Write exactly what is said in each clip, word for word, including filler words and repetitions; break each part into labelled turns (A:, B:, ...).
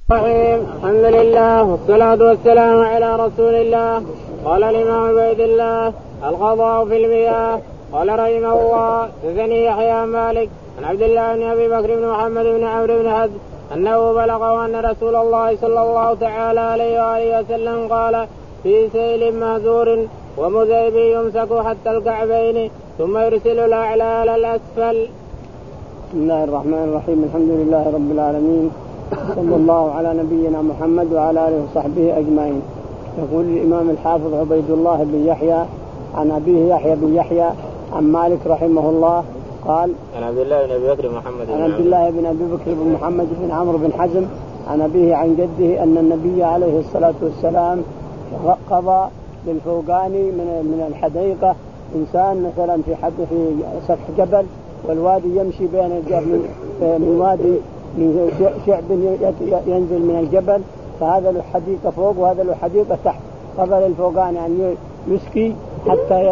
A: الرحيم. الحمد لله والصلاة والسلام على رسول الله. قال الإمام عبيد الله القضاء في المياه. قال رحمه الله حدثني يحيى مالك عن عبد الله بن أبي بكر بن محمد بن عمرو بن حزم أنه بلغه أن رسول الله صلى الله تعالى عليه وآله وسلم قال في سيل مهزور ومذيب يمسك حتى الكعبين ثم يرسل الأعلى إلى الأسفل.
B: بسم الله الرحمن الرحيم. الحمد لله رب العالمين، صلى الله على نبينا محمد وعلى آله وصحبه أجمعين. يقول الإمام الحافظ عبيد الله بن يحيى عن أبيه يحيى بن يحيى عن مالك رحمه الله قال
A: عن عبد الله بن أبي بكر محمد
B: عن عبد الله بن أبي بكر بن محمد بن عمرو بن حزم عن أبيه عن جده أن النبي عليه الصلاة والسلام قضى للفوقاني من من الحديقة إنسان مثلا في حد في سفح جبل والوادي يمشي بين الجبل من وادي من شعب ينزل من الجبل، فهذا له حديقة فوق وهذا له حديقة تحت. قضى للفوقاني أن يسقي حتى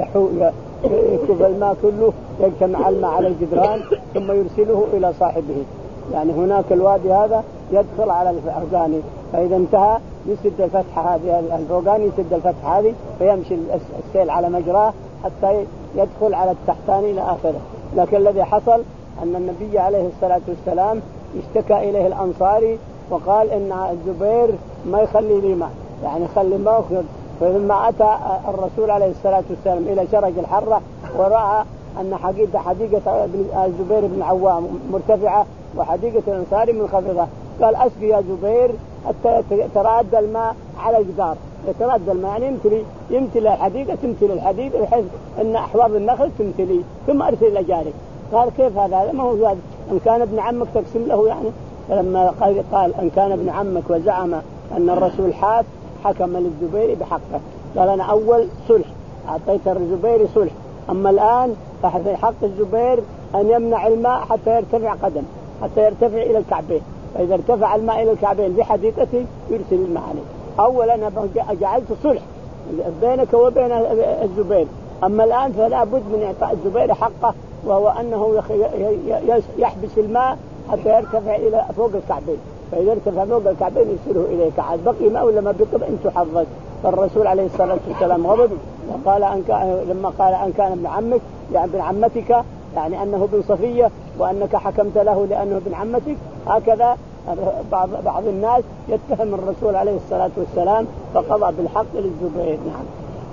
B: يكب الماء كله يجتمع الماء على الجدران ثم يرسله إلى صاحبه. يعني هناك الوادي هذا يدخل على الفوقاني، فإذا انتهى يسد الفتحة هذه الفوقاني يسد الفتحة هذه فيمشي السيل على مجراه حتى يدخل على التحتاني إلى آخره. لكن الذي حصل أن النبي عليه الصلاة والسلام اشتكى إليه الأنصاري وقال إن الزبير ما يخلي لي ماء، يعني خلي ما أخذ. فلما أتى الرسول عليه الصلاة والسلام إلى شرج الحرة ورأى أن حديقة حديقة الزبير بن العوام مرتفعة وحديقة الأنصاري منخفضة، قال أسقي يا زبير حتى يترادى الماء على الجدار، يترادى الماء يعني يمتلي يمتلي الحديقة تمتلي الحديقة بحيث أن أحواض النخل تمتلي ثم أرسل إلى جارك. قال كيف هذا؟ هذا ما هو زاد، إن كان ابن عمك تقسم له يعني. فلما قال, قال أن كان ابن عمك وزعم أن الرسول حاف حكم للزبير بحقه. قال أنا أول صلح أعطيت الزبير صلح، أما الآن فحق حق الزبير أن يمنع الماء حتى يرتفع قدم حتى يرتفع إلى الكعبين، فإذا ارتفع الماء إلى الكعبين بحديقته يرسل الماء عليه. أولا أنا جعلت صلح بينك وبين الزبير، أما الآن فلا بد من إعطاء الزبير حقه، وهو أنه يحبس الماء حتى يرتفع إلى فوق الكعبين، فإذا ارتفع فوق الكعبين يرسله إليك. عاد بقي ماء ولا ما بقي أنت حظك. فالرسول عليه الصلاة والسلام غضب وقال أن كان لما قال أن كان ابن عمك يعني ابن عمتك، يعني أنه ابن صفية وأنك حكمت له لأنه ابن عمتك. هكذا بعض بعض الناس يتهم الرسول عليه الصلاة والسلام فقضى بالحق للزبير. نعم.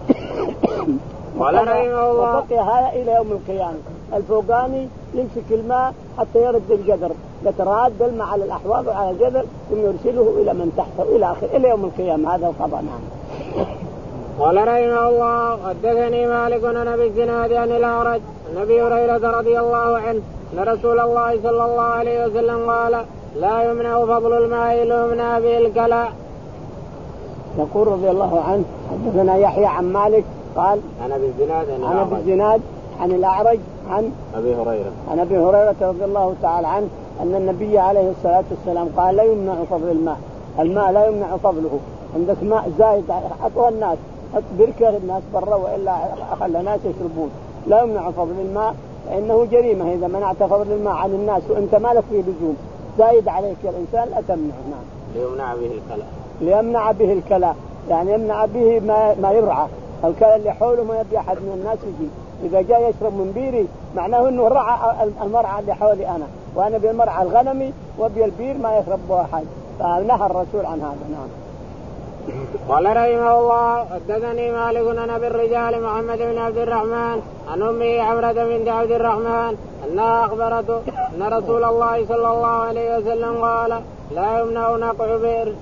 B: وبقي هذا إلى يوم القيامة. الفوقاني يمسك الماء حتى يرد الجدر، يتراد الماء على الأحواض وعلى الجدر ثم يرسله إلى من تحته إلى آخر إلى يوم القيامة. هذا القضاء. نعم.
A: قال رحمه الله حدثني مالك عن أبي الزناد عن الأعرج عن أبي هريرة رضي الله عنه أن رسول الله صلى الله عليه وسلم قال لا يمنع فضل الماء إلا يمنع به الكلاء.
B: يقول رضي الله عنه حدثنا يحيى عن مالك قال
A: عن أبي الزناد
B: عن أبي الزناد عن الأعرج عن
A: أبي هريرة
B: عن أبي هريرة رضي الله تعالى عنه أن النبي عليه الصلاة والسلام قال لا يمنع فضل الماء، الماء لا يمنع فضله. عندك ماء زايد حطوها الناس بركة الناس برا وإلا خلى الناس يشربون، لا يمنع فضل الماء فإنه جريمة إذا منعت فضل الماء عن الناس وأنت مالك فيه لزوم زايد عليك يا الإنسان لا تمنع. نعم.
A: ليمنع به الكلاء
B: ليمنع به الكلاء يعني يمنع به ما, ما يرعى الكلاء اللي حوله ما يبي أحد من الناس يجي. إذا جاء يشرب من بيري معناه أنه رعى المرعى اللي حولي أنا وأنا بالمرعى الغنمي وبي البير ما يشرب به أحد، فنهى الرسول عن هذا. نعم.
A: قال رحمه الله حدثني مالك عن أبي الرجال محمد بن عبد الرحمن عن أمه عمرة بنت عبد الرحمن أنها أخبرته أن رسول الله صلى الله عليه وسلم قال لا يمنع نقع بئر.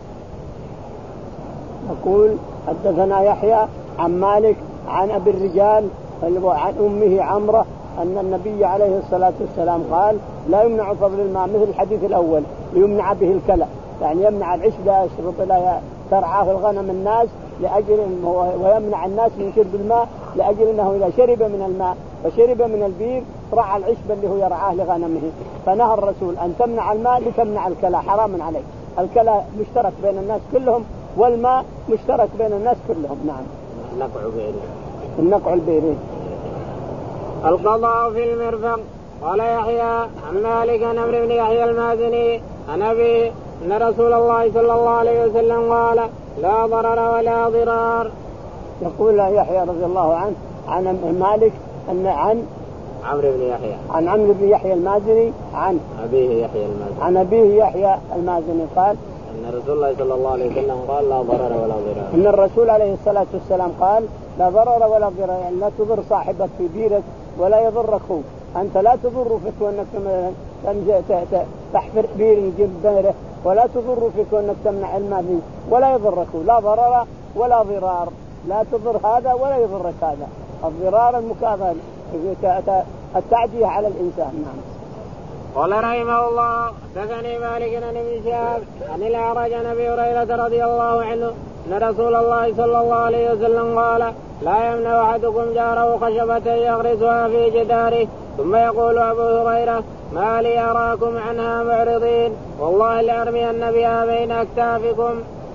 B: يقول حدثنا يحيى عن مالك عن أبي الرجال عن أمه عمرة أن النبي عليه الصلاة والسلام قال لا يمنع فضل الماء مثل الحديث الأول ليمنع به الكلى، يعني يمنع العشب لا يشرب لا ترعاه الغنم الناس لأجل ويمنع الناس من شرب الماء لأجل أنه إذا شرب من الماء وشرب من البير رعى العشب اللي هو يرعاه لغنمه. فنهى الرسول أن تمنع الماء لتمنع الكلى، حرام عليك. الكلى مشترك بين الناس كلهم والماء مشترك بين الناس كلهم. نعم.
A: النقع بيري
B: النقع البيري.
A: القضاء في المرفق. قال يحيى عن مالك عن عمرو بن يحيى المازني عن أبي أن رسول الله صلى الله عليه وسلم قال لا ضرر ولا ضرار.
B: يقول يحيى رضي الله عنه عن مالك أن عن
A: عمرو بن يحيى
B: عن عمرو بن يحيى المازني عن
A: أبيه يحيى المازني
B: عن أبيه يحيى المازني قال
A: أن رسول الله صلى الله عليه وسلم قال لا ضرر ولا ضرار.
B: أن الرسول عليه الصلاة والسلام قال لا ضرر ولا ضرار، يعني لا تضر صاحبك في بيرك ولا يضرك هو. أنت لا تضر في كونك مثلا تحفر بير يجيب بيره، ولا تضر في كونك تمنع الماء منه ولا يضرك هو. لا ضرر ولا ضرار، لا تضر هذا ولا يضرك هذا. الضرار المكافأة التعدية على الإنسان. نعم.
A: قال رحمه الله حدثني مالك عن ابن شهاب عن الأعرج عن أبي هريرة رضي الله عنه أن رسول الله صلى الله عليه وسلم قال لا يمنع أحدكم جاره خشبة يغرسها في جداره ثم يقول أبو هريرة ما لي أراكم عنها معرضين والله لأرمين بها بين أكتافكم.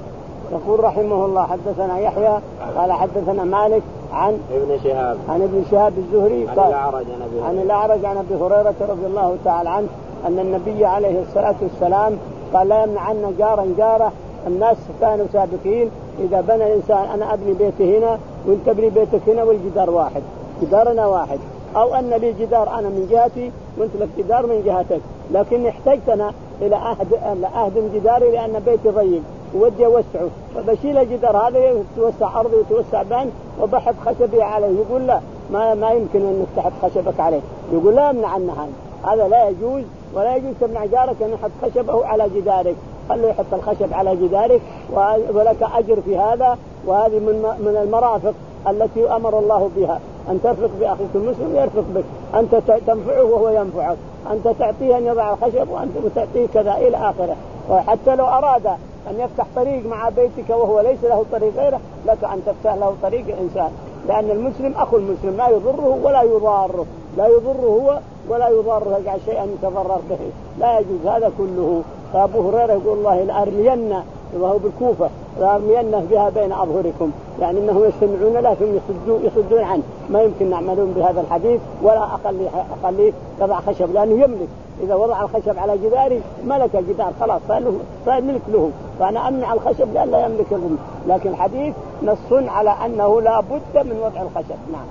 B: يقول رحمه الله حدثنا يحيى قال حدثنا مالك عن
A: ابن شهاب
B: عن ابن شهاب الزهري
A: عن الأعرج عن,
B: عن الأعرج عن أبي هريرة رضي الله تعالى عنه أن النبي عليه الصلاة والسلام قال لا يمنعن جارا جاره. الناس كانوا سابقين إذا بنى الإنسان أنا أبني بيتي هنا وأنت ابني بيتك هنا والجدار واحد، جدارنا واحد، أو أن لي جدار أنا من جهتي وأنت لك جدار من جهتك، لكن احتجتنا إلى أهد أهدم جداري لأن بيتي ضيق ودي أوسعه، فبشيل الجدار هذا يتوسع أرضي ويتوسع بان وبحط خشبي عليه. يقول لا ما ما يمكن أنك تحط خشبك عليه. يقول لا يمنع عنها هذا لا يجوز، ولا يجوز تمنع جارك أن يحط خشبه على جدارك، خليه يحط الخشب على جدارك ولك أجر في هذا. وهذه من من المرافق التي أمر الله بها، أن ترفق بأخيك المسلم يرفق بك، أنت تنفعه وهو ينفعك، أنت تعطيه أن يضع الخشب وأنت تعطيه كذا إلى آخره. وحتى لو أراد أن يفتح طريق مع بيتك وهو ليس له طريق غيره لك أن تفتح له طريق الإنسان، لأن المسلم أخو المسلم لا يضره ولا يضاره، لا يضره هو ولا يضاره يجعل شيئا يتضرر به، لا يجوز هذا كله. فأبو هريرة يقول الله لأرمين وهو بالكوفة لأرمين بها بين أظهركم، يعني أنهم يستمعون له ثم يصدون, يصدون عنه. ما يمكن نعملون بهذا الحديث ولا أقل أقل يضع خشب، لأنه يملك. إذا وضع الخشب على جداري ملك الجدار خلاص صار ملك له، فأنا أمنع الخشب لأن لا يملك الرمل. لكن الحديث نص على أنه لا بد من وضع الخشب. نعم.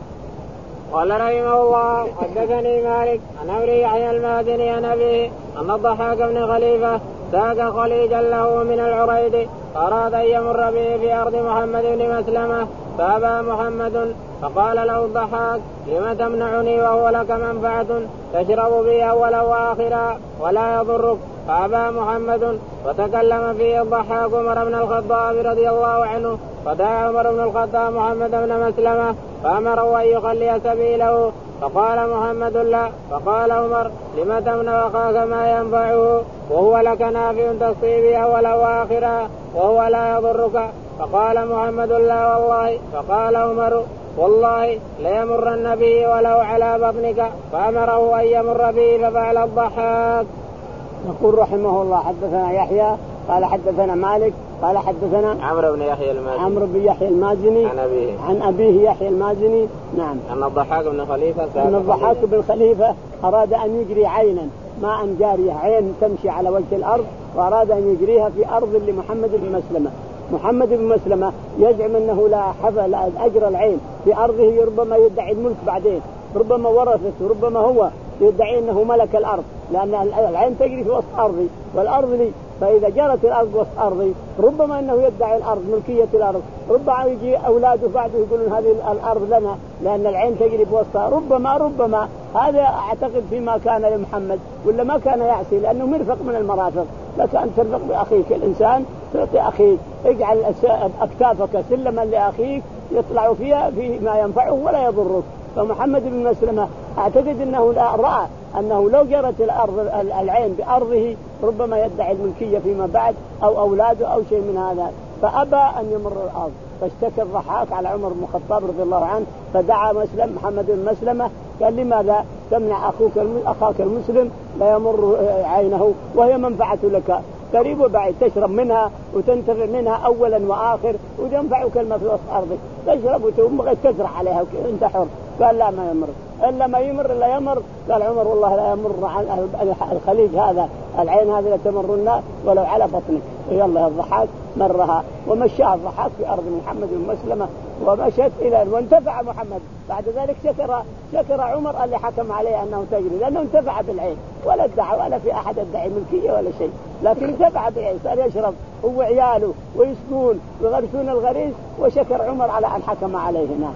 A: قال رحمه الله حدثني مالك عن أبي يحيى المازني عن أبيه أن الضحاك بن خليفة ساق خليجا له من العريض أراد أن يمر به في أرض محمد بن مسلمة فأبى محمد، فقال له الضحاك لم تمنعني وهو لك منفعة تشرب بي أولا وآخرا ولا يضرك؟ فأبى محمد، وتكلم فيه الضحاك عمر بن الخطاب رضي الله عنه، فدعا عمر بن الخطاب محمد بن مسلمة فأمره أن يخلي سبيله، فقال محمد لا، فقال عمر لم تمنع أخاك ما ينفعه وهو لك نافع تصيب أولا وآخرا وهو لا يضرك؟ فقال محمد لا والله. فقال عمر والله ليمرن به ولو على بطنك، فأمره أن يمر به ففعل الضحاك.
B: يقول رحمه الله حدثنا يحيى قال حدثنا مالك قال حدثنا
A: عمرو بن يحيى المازني
B: عمرو بن يحيى المازني
A: عن أبيه
B: عن أبيه يحيى المازني. نعم.
A: أن الضحاك بن خليفة
B: أن الضحاك بن خليفة أراد أن يجري عينا ماء جارية، عين تمشي على وجه الأرض، وأراد أن يجريها في أرض لمحمد بن مسلمة. محمد بن مسلمة يزعم أنه لا حفل أجر العين في أرضه، ربما يدعي الملك بعدين، ربما ورثته، ربما هو يدعي أنه ملك الأرض، لأن العين تجري في وسط أرضي والأرض لي، فإذا جرت الأرض وسط أرضي ربما أنه يدعي الأرض ملكية الأرض، ربما يجي أولاده بعده يقولون هذه الأرض لنا لأن العين تجري بوسطها، ربما ربما هذا أعتقد فيما كان لمحمد، ولا ما كان يعصي لأنه مرفق من المرافق. لك أن ترفق بأخيك الإنسان، تعطي أخيك، اجعل أكتافك سلما لأخيك يطلع فيها في ما ينفعه ولا يضرك. فمحمد بن مسلمة أعتقد أنه رأى أنه لو جرت الأرض العين بأرضه ربما يدعي الملكية فيما بعد أو أولاده أو شيء من هذا، فأبى أن يمر الأرض، فاشتكى الضحاك على عمر بن الخطاب رضي الله عنه، فدعا مسلم محمد بن مسلمة قال لماذا تمنع أخوك أخاك المسلم لا يمر عينه وهي منفعة لك قريب وبعيد، تشرب منها وتنتفع منها أولا وآخر وتنفعك الماء في وسط أرضك، تشرب وتبغى تزرع عليها وانت حر. قال لا ما يمر إلا ما يمر لا يمر. قال عمر والله لا يمر عن الخليج هذا العين هذه لتمرن ولو على بطنك. يلا الضحاك مرها ومشاها الضحاك في أرض محمد بن مسلمة ومشت إلى وانتفع محمد. بعد ذلك شكر شكر عمر اللي حكم عليه أنه تجري لأنه انتفع بالعين، ولا ادعى ولا في أحد ادعي ملكية ولا شيء، لكن انتفع بالعين صار يشرب هو وعياله ويسكون ويغرسون الغريس، وشكر عمر على أن حكم عليه. نعم.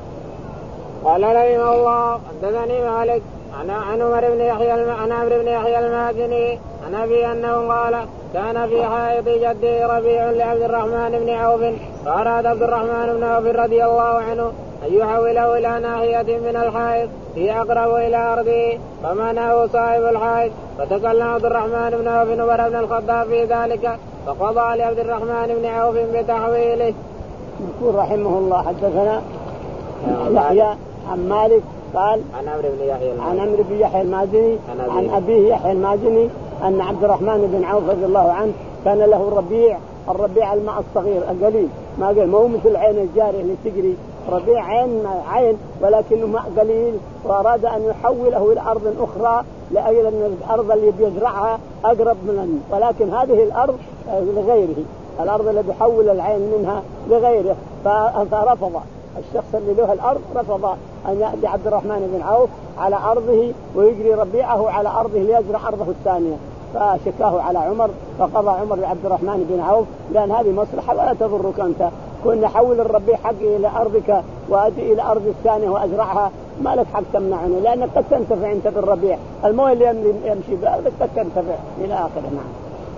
A: قال رحمه الله حدثني مالك عن عمر بن يحيى عن عمرو بن يحيى المازني عن أبي أنه قال كان في حائط جده ربيع لعبد الرحمن بن عوف، فأراد عبد الرحمن بن عوف رضي الله عنه أن يحوله إلى ناحية من الحائط هي أقرب إلى أرضه، فمنعه صاحب الحائط، فتكلم عبد الرحمن بن عوف عمر بن الخطاب في ذلك، فقضى لعبد الرحمن بن عوف بتحويله.
B: يقول رحمه الله حدثنا يحيى عن مالك قال
A: عن عمرو بن يحيى
B: عن عمرو بن يحيى المازني عن أبيه يحيى المازني أن عبد الرحمن بن عوف رضي الله عنه كان له ربيع، الربيع الماء الصغير القليل، ما قال ما هو مثل عين الجارية اللي تجري، ربيع عين عين ولكنه ماء قليل، وأراد أن يحوله إلى أرض أخرى لأجل أن الأرض اللي بيزرعها أقرب من، ولكن هذه الأرض لغيره، الأرض اللي بيحول العين منها لغيره، فرفض الشخص اللي له الأرض رفض أن يأتي عبد الرحمن بن عوف على أرضه ويجري ربيعه على أرضه ليزرع أرضه الثانية، فشكاه على عمر، فقضى عمر لعبد الرحمن بن عوف لأن هذه مصلحة ولا تضرك أنت، كن حول الربيع حقي إلى أرضك وأتي إلى أرض الثانية وأزرعها، ما لك حق تمنعني لأنك قد تنتفع أنت بالربيع، المويه اللي يمشي بأرضك قد تنتفع إلى آخره. نعم.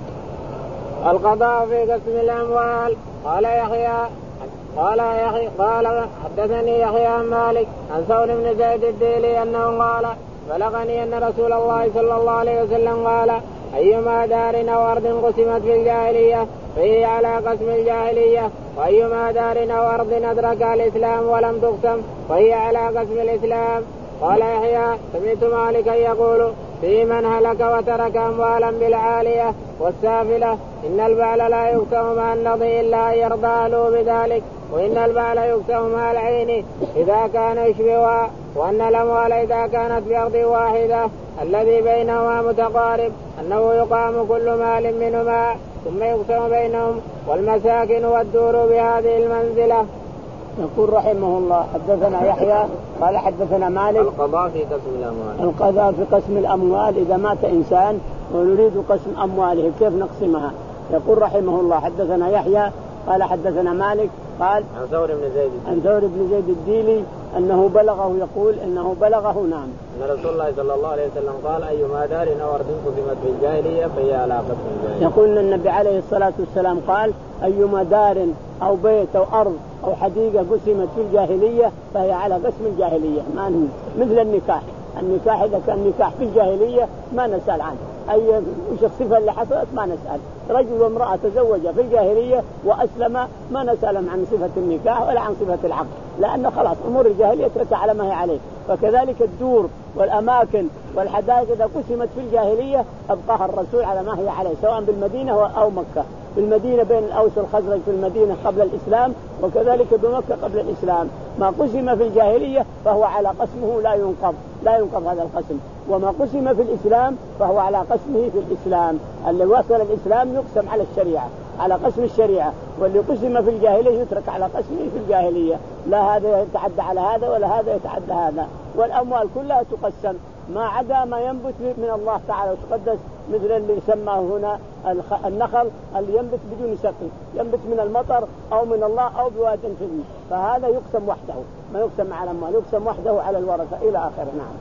A: القضاء في قسم الأموال. قال يحيى قال يحيى قال حدثني يحيى عن مالك عن ثور بن زيد الديلي أنه قال بلغني أن رسول الله صلى الله عليه وسلم قال أيما دار أو أرض قسمت في الجاهلية فهي على قسم الجاهلية، وأيما دار أو أرض أدرك الإسلام ولم تقسم فهي على قسم الإسلام. قال يحيى سمعت مالكا يقول في من هلك وترك أموالا بالعالية والسافلة إن البعل لا يقسم مع النضي إلا أن يرضى له بذلك، وإن البعل يقسم مع العين إذا كان يشبهها، وأن الأموال إذا كانت بأرض واحدة الذي بينهما متقارب أنه يقام كل مال منهما ثم يقسم بينهم، والمساكن والدور بهذه المنزلة.
B: يقول رحمه الله حدثنا يحيى قال حدثنا مالك
A: القضاء في قسم الأموال.
B: القضاء في قسم الأموال إذا مات إنسان ونريد قسم أمواله كيف نقسمها. يقول رحمه الله حدثنا يحيى قال حدثنا مالك قال
A: عن ثور بن زيد
B: عن ثور بن زيد الديلي أنه بلغه يقول إنه بلغه نعم
A: أن رسول الله صلى الله عليه وسلم قال أيما دار أو أرض قسمت في الجاهلية فهي على قسم الجاهلية.
B: يقول النبي عليه الصلاة والسلام قال أيما دار أو بيت أو أرض أو حديقة قسمت في الجاهلية فهي على قسم الجاهلية، ما مثل النكاح، النكاح إذا كان نكاح في الجاهلية ما نسأل عنه أي وش الصفة اللي حصلت ما نسأل، رجل وامرأة تزوجا في الجاهلية وأسلم ما نسألهم عن صفة النكاح ولا عن صفة العقد، لأنه خلاص أمور الجاهلية تركها على ما هي عليه. فكذلك الدور والأماكن والحدائق إذا قسمت في الجاهلية أبقاها الرسول على ما هي عليه سواء بالمدينة أو مكة، في المدينة بين الأوس والخزرج في المدينة قبل الإسلام، وكذلك بمكة قبل الإسلام. ما قسم في الجاهلية فهو على قسمه لا ينقض لا ينقض هذا القسم، وما قسم في الإسلام فهو على قسمه في الإسلام. اللي وصل الإسلام يقسم على الشريعة على قسم الشريعة، واللي قسم في الجاهلية يترك على قسمه في الجاهلية، لا هذا يتعدى على هذا ولا هذا يتعدى هذا. والأموال كلها تقسم ما عدا ما ينبت من الله تعالى وتقدس، مثل اللي يسمى هنا النخل اللي ينبت بدون سقي، ينبت من المطر أو من الله أو بواد فيه، فهذا يقسم وحده ما يقسم على الأموال، يقسم وحده على الورثة إلى آخره. نعم.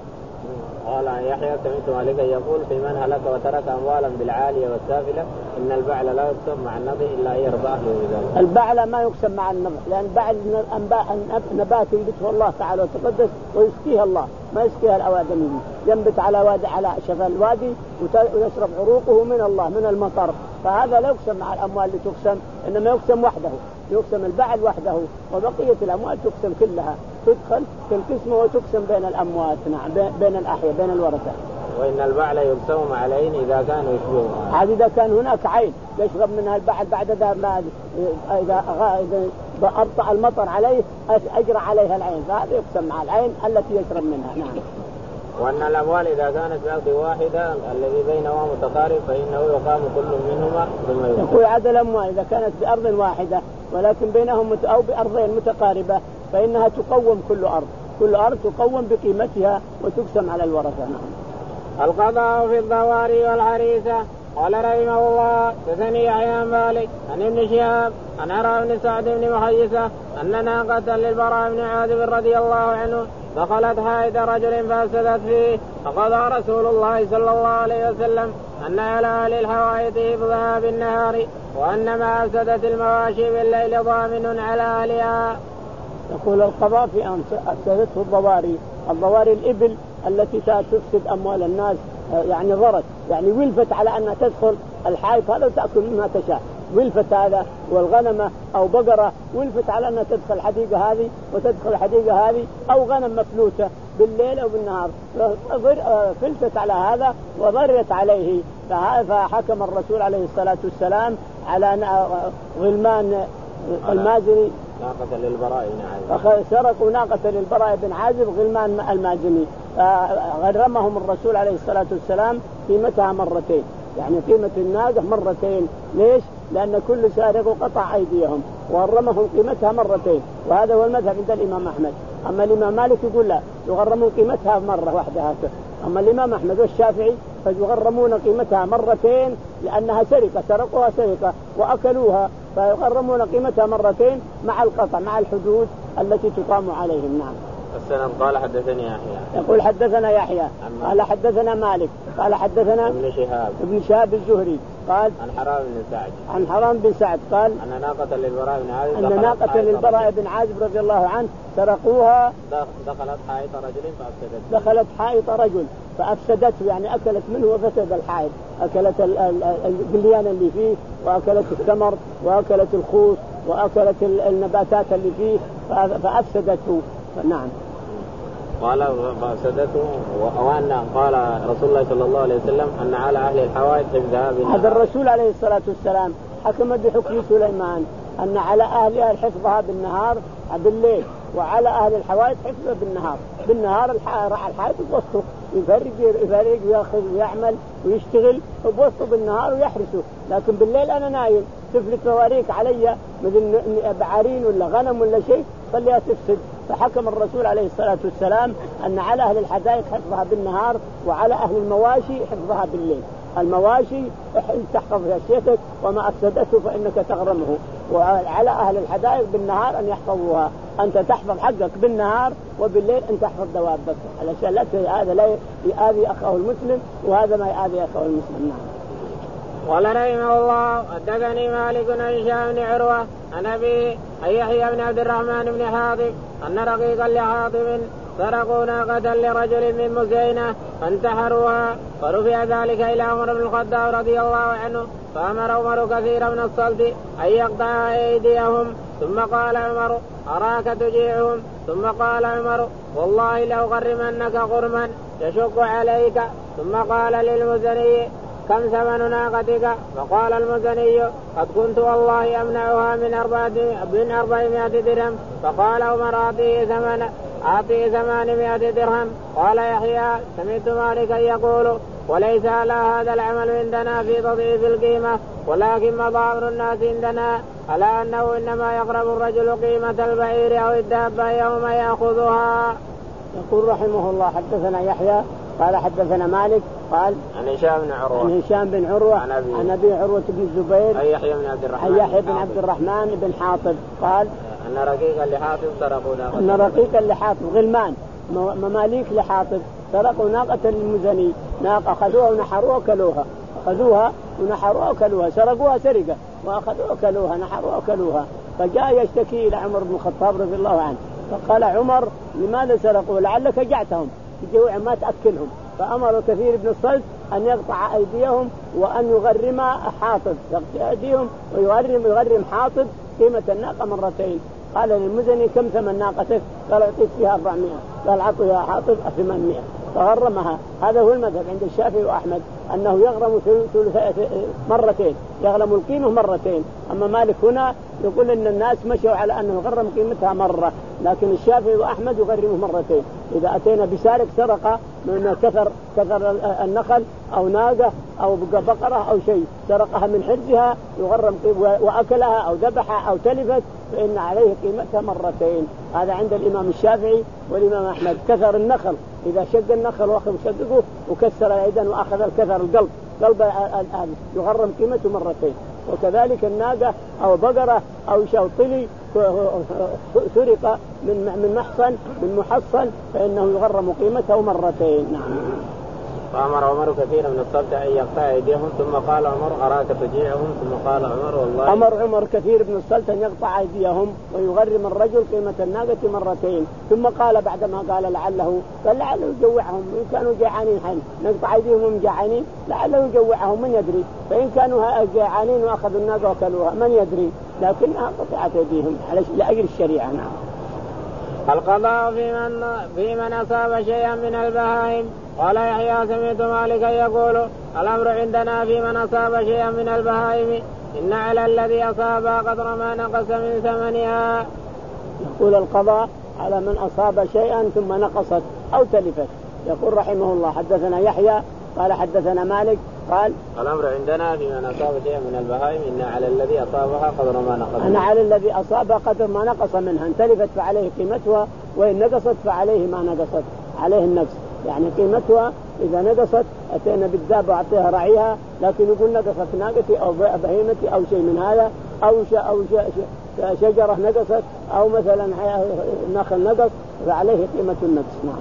A: قال يحيى سمعت مالكا يقول في من هلك وترك أموالا بالعالية والسافلة إن البعل لا يقسم مع النضي إلا أن يرضى أهله بذلك.
B: البعل ما يقسم مع النضي لأن بعل نبات ينبته الله تعالى وتقدس ويسقيها الله، ما يسقيها الأوادمي، ينبت على وادي على شفا الوادي ويشرب عروقه من الله من المطر، فهذا لا يقسم مع الأموال اللي تقسم، إنما يقسم وحده، يقسم البعل وحده وبقية الأموال تقسم كلها تدخل في القسم وتقسم بين الأموات. نعم بين الأحياء بين الورثة.
A: وإن البعل يقسم مع العين إذا كان يشبهها،
B: هذا إذا كان هناك عين يشرب منها البعل بعد ذا ما إذا إذا أبطأ المطر عليه أجرى عليها العين، فهذا يقسم مع العين التي يشرب منها. نعم.
A: وأن الأموال إذا كانت بأرض واحدة الذي بينهما متقارب فإنه يقام كل منهما ثم يقام.
B: يقول عدد الأموال إذا كانت بأرض واحدة ولكن بينهم أو بأرضين متقاربة فإنها تقوم كل أرض كل أرض تقوم بقيمتها وتقسم على الورثة.
A: القضاء في الضواري والعريسة. قال رحمه الله حدثني يحيى عن مالك عن ابن شهاب عن عراء بن سعد بن محيصة أن ناقة للبراء بن عازب رضي الله عنه دخلت حائط رجل فأفسدت فيه فقضى رسول الله صلى الله عليه وسلم أن على أهل الحوائط حفظها بالنهار وأن ما أفسدت المواشي بالليل ضامن على أهلها.
B: يقول القضاء في أن أفسدته الضواري الضواري الإبل التي تفسد أموال الناس يعني ضرت يعني ولفت على أن تدخل الحائط هذا وتأكل مما تشاء ولفت هذا والغنمة أو بقرة ولفت على أن تدخل الحديقة هذه وتدخل الحديقة هذه أو غنم مفلوتة بالليل أو بالنهار فلتت على هذا وضرت عليه فحكم الرسول عليه الصلاة والسلام على غلمان المازني
A: ناقة للبراء بن عازب
B: سرقوا ناقة للبراء بن عازب غلمان المازني فغرمهم الرسول عليه الصلاة والسلام قيمتها مرتين يعني قيمة الناقة مرتين. ليش؟ لأن كل سارق قطع أيديهم وغرمهم قيمتها مرتين وهذا هو المذهب عند الإمام أحمد. أما الإمام مالك يقول لا يغرمون قيمتها مرة واحدة هكذا. أما الإمام أحمد والشافعي فيغرمون قيمتها مرتين لأنها سرقة سرقوها سرقة وأكلوها فيغرمون قيمتها مرتين مع القطع مع الحدود التي تقام عليهم. نعم.
A: السلام. قال حدثني يحيى.
B: يقول حدثنا يحيى قال حدثنا مالك قال حدثنا
A: ابن شهاب
B: ابن شهاب الزهري قال
A: عن حرام بن سعد
B: عن حرام بن سعد قال
A: أن ناقة للبراء بن عازب
B: أن ناقة للبراء بن عازب رضي الله عنه سرقوها
A: دخلت حائط رجل فأفسدت
B: دخلت حائط رجل فأفسدته يعني أكلت منه وفسد الحائط أكلت القليان اللي فيه وأكلت الثمر وأكلت الخوص وأكلت النباتات اللي فيه فأفسدته. نعم.
A: قال فأفسدته وأن قال رسول الله صلى الله عليه وسلم أن على أهل الحوائط حفظها بالنهار.
B: هذا الرسول عليه الصلاة والسلام حكم بحكم سليمان أن على أهلها حفظها بالنهار بالليل وعلى أهل الحوائط حفظها بالنهار. بالنهار الحائط بوسطه يفرق يفرق ويأخذ ويعمل ويشتغل بوسطه بالنهار ويحرسه لكن بالليل أنا نايم تفلت مواريك علي مثل بعارين ولا غنم ولا شيء خليها تفسد. فحكم الرسول عليه الصلاة والسلام أن على أهل الحدائق حفظها بالنهار وعلى أهل المواشي حفظها بالليل. المواشي تحفظ أشيتك وما أفسدته فإنك تغرمه وعلى أهل الحدائق بالنهار أن يحفظوها. أنت تحفظ حقك بالنهار وبالليل أن تحفظ دوابك علشان لا هذا لا يؤذي أخاه المسلم وهذا ما يؤذي أخاه المسلم. نعم.
A: قال رحمه الله حدثني مالك عن هشام بن عروة عن أبيه عن يحيى بن عبد الرحمن بن حاطب أن رقيقا لحاطب سرقوا ناقة لرجل من مزينة فانتحروها فرفع ذلك إلى عمر بن الخطاب رضي الله عنه فأمر عمر كثيرا من الصلت أن يقطع أيديهم ثم قال عمر أراك تجيعهم ثم قال عمر والله لأغرمنك غرما يشق عليك ثم قال للمزني كم ثمن ناقتك؟ فقال المزني قد كنت والله أمنعها من أربعة من أربعمائة درهم. فقال عمر أعطيه ثمن أعطيه ثمانمائة درهم. قال يحيى سمعت مالكا يقول وليس على هذا العمل عندنا في تضعيف القيمة ولكن مضى أمر الناس عندنا على أنه إنما يقرب الرجل قيمة البعير أو الدابة يوم يأخذها.
B: يقول رحمه الله حدثنا يحيى قال حدثنا مالك قال
A: عن هشام بن عروة
B: عن هشام بن عروة
A: عن أبي,
B: عن أبي عروة بن الزبير
A: عن يحيى بن عبد الرحمن
B: عن يحيى بن عبد الرحمن بن حاطب قال
A: أن رقيقا لحاطب سرقوا ناقة
B: أن رقيقا لحاطب غلمان مماليك لحاطب سرقوا ناقة للمزني ناقة أخذوها ونحروها وكلوها أخذوها ونحروها وكلوها سرقوها سرقة وأخذوها وكلوها نحروها وكلوها. فجاء يشتكي إلى عمر بن الخطاب رضي الله عنه فقال عمر لماذا سرقوا لعلك جعتهم جوع ما تأكلهم. فأمر كثير بن الصلت أن يقطع أيديهم وأن يغرم حاطب يقطع أيديهم ويغرم يغرم حاطب قيمة الناقة مرتين. قال للمزني كم ثمن ناقتك؟ قال أعطيت فيها أربعمائة. قال أعطيها حاطب ثمانمائة فغرمها. هذا هو المذهب عند الشافعي وأحمد أنه يغرم مرتين يغرم القيمة مرتين. أما مالك هنا يقول إن الناس مشوا على أنه يغرم قيمتها مرة، لكن الشافعي وأحمد يغرمه مرتين. إذا أتينا بسارق سرقة من كثر كثر النخل أو ناقة أو بقرة أو شيء سرقها من حرزها يغرم وأكلها أو ذبحها أو تلفت فإن عليه قيمتها مرتين. هذا عند الإمام الشافعي والإمام أحمد. كثر النخل إذا شق النخل وأخذ شقه وكسر العيدان وأخذ الكثر القلب قلب يغرم قيمته مرتين. وكذلك الناقة أو بقرة أو شاو طلي سرق من من محصن من محصن فإنه يغرم قيمته مرتين. نعم.
A: فأمر عمر كثيرا من الصلت أن يقطع أيديهم ثم قال عمر أراك تجيعهم ثم قال عمر والله
B: أمر عمر كثير من الصلت أن يقطع أيديهم ويغرم الرجل قيمة الناقة مرتين. ثم قال بعدما قال لعله قال لعله يجوعهم إن كانوا جيعانين حين نقطع أيديهم وهم جيعانين لعله يجوعهم من يدري، فإن كانوا جيعانين وأخذوا الناقة وكلوها من يدري، لكنها قطعت أيديهم لأجل الشريعة. نعم.
A: القضاء في من في من أصاب شيئا من البهائم. قال يحيى سمعت مالكا يقول الأمر عندنا في من أصاب شيئا من البهائم إن على الذي أصاب قدر ما نقص من ثمنها.
B: يقول القضاء على من أصاب شيئا ثم نقصت أو تلفت. يقول رحمه الله حدثنا يحيى قال حدثنا مالك قال
A: الأمر عندنا في من أصاب شيئا من البهائم إن على الذي أصابها قدر ما نقص.
B: أنا على الذي أصاب قدر ما نقص منها، إن تلفت فعليه قيمتها وإن نقصت فعليه ما نقصت عليه النفس. يعني قيمتها إذا نقصت أتينا بالدابة وأعطيها رعيها، لكن يقول نقصت ناقتي أو بهيمتي أو شيء من هذا أو أو شجرة نقصت أو مثلا نخل نقص فعليه قيمة النفس. نعم.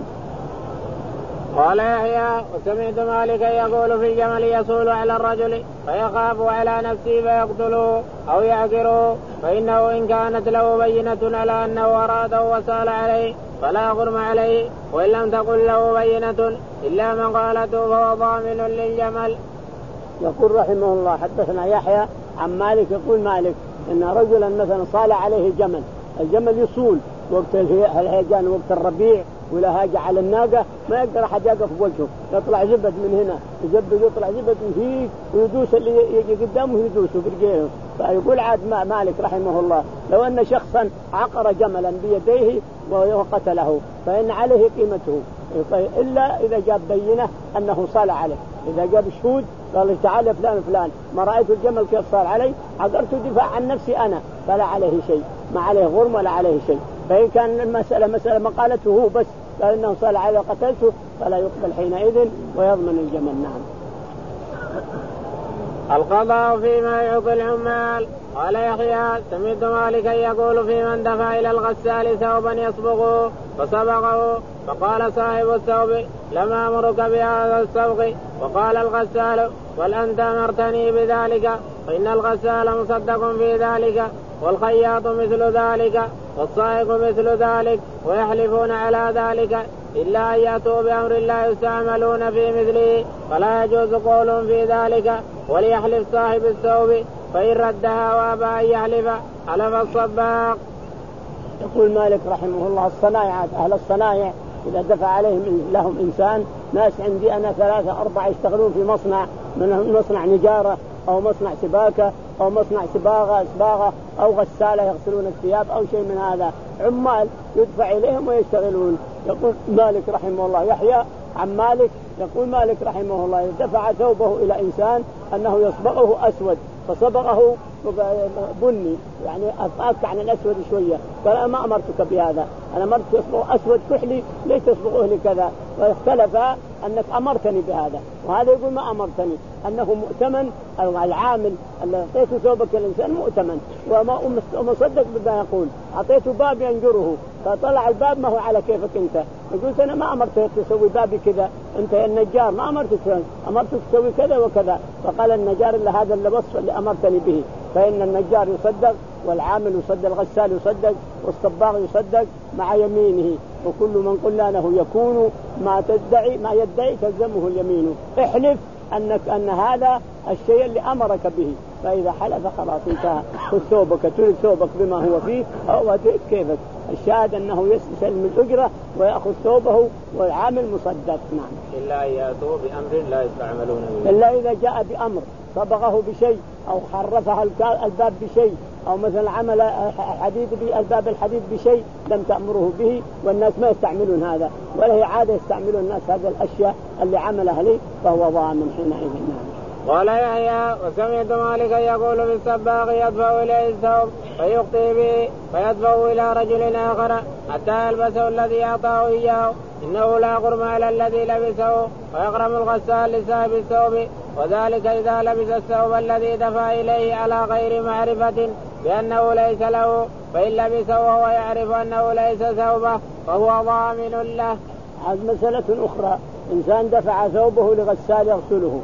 A: قال يحيى وسمعت مالكا يقول في الجمل يصول على الرجل فيخاف على نفسه فيقتله أو يعكره فإنه إن كانت له بينة على أنه أراده وسال عليه فلا غرم عليه، وإن لم تكن له بينة إلا من قالته فهو ضامن للجمل.
B: يقول رحمه الله حدثنا يحيى عن مالك يقول مالك إن رجلا مثلا صال عليه جمل، الجمل يصول وقت الهيجان وقت الربيع ولا هاجة على الناقة ما يقدر أحد يقف بوجهه، يطلع زبد من هنا يزبد يطلع زبد ويهيج ويدوس اللي يجي قدامه يدوسه برجله. فيقول عاد مالك رحمه الله لو أن شخصا عقر جملا بيديه وقتله فإن عليه قيمته إلا إذا جاب بينة أنه صال عليه. إذا جاب شهود قال تعالى فلان فلان ما رأيت الجمل كيف صار علي عقرت دفاع عن نفسي أنا فلا عليه شيء، ما عليه غرم ولا عليه شيء. فإن كان المسألة مسألة ما قالته هو بس قال إنه صال عليه قتلته فلا يقبل حينئذ ويضمن الجمل. نعم.
A: القضاء فيما يعطي العمال. قال يحيى سمعت مالكا يقول في من دفع إلى الغسال ثوبا يصبغه فصبغه فقال صاحب الثوب لم أمرك بهذا الصبغ، وقال الغسال بل أنت أمرتني بذلك، فإن الغسال مصدق في ذلك والخياط مثل ذلك والصائغ مثل ذلك ويحلفون على ذلك إلا أن يأتوا بأمر لا يستعملون في مثله فلا يجوز قول في ذلك، وليحلف صاحب الثوب فإن ردها وأبى أن يحلف حلف الصباغ.
B: يقول مالك رحمه الله الصنايعات أهل الصنايع إذا دفع عليهم لهم إنسان ناس عندي أنا ثلاثة أربعة يشتغلون في مصنع من مصنع نجارة أو مصنع سباكة أو مصنع سباغة سباغة أو غسالة يغسلون الثياب أو شيء من هذا، عمال يدفع إليهم ويشتغلون. يقول مالك رحمه الله يحيى عن مالك يقول مالك رحمه الله دفع ثوبه إلى إنسان أنه يصبغه أسود فصبغه بني يعني أفاك عن الأسود شوية، قال ما أمرتك بهذا، أنا أمرت تصبغه أسود كحلي ليش تصبغه لي كذا، واختلف أنك أمرتني بهذا، وهذا يقول ما أمرتني، أنه مؤتمن العامل اللي أعطيته ثوبك الإنسان مؤتمن وما مصدق بما يقول، أعطيته باب ينجره فطلع الباب ما هو على كيفك أنت، قلت أنا ما أمرتك تسوي بابي كذا، أنت يا النجار ما أمرتك أمرتك تسوي كذا وكذا، فقال النجار إلا هذا اللي وصف اللي أمرتني به، فإن النجار يصدق والعامل يصدق الغسال يصدق والصباغ يصدق مع يمينه، وكل من قلنا له يكون ما تدعي ما يدعي تلزمه اليمين، احلف أنك أن هذا الشيء اللي أمرك به، فإذا حلف خلاص انتهى، خذ ثوبك تريد ثوبك بما هو فيه أو كيفك، الشاهد أنه يسلم الأجرة ويأخذ ثوبه والعامل مصدق. نعم.
A: إلا أن يأتوا بأمر لا يستعملون به،
B: إلا إذا جاء بأمر صبغه بشيء أو حرفها الباب بشيء أو مثلا عمل حديد بألباب الحديد بشيء لم تأمره به والناس ما يستعملون هذا ولا هي عادة يستعملون الناس هذه الأشياء اللي عملها لي فهو ضامن حينئذ.
A: قال يحيى وسمعت مالكا يقول في السباق يدفع إليه الثوب فيخطي به فيدفع إلى رجل آخر حتى يلبسه الذي أعطاه إياه إنه لا غرم على الذي لبسه ويغرم الغسال لصاحب الثوب وذلك إذا لبس الثوب الذي دفع إليه على غير معرفة بأنه ليس له فإن لبسه وهو يعرف أنه ليس ثوبه فهو ضامن له.
B: هذه مسألة أخرى. إنسان دفع ثوبه لغسال يغسله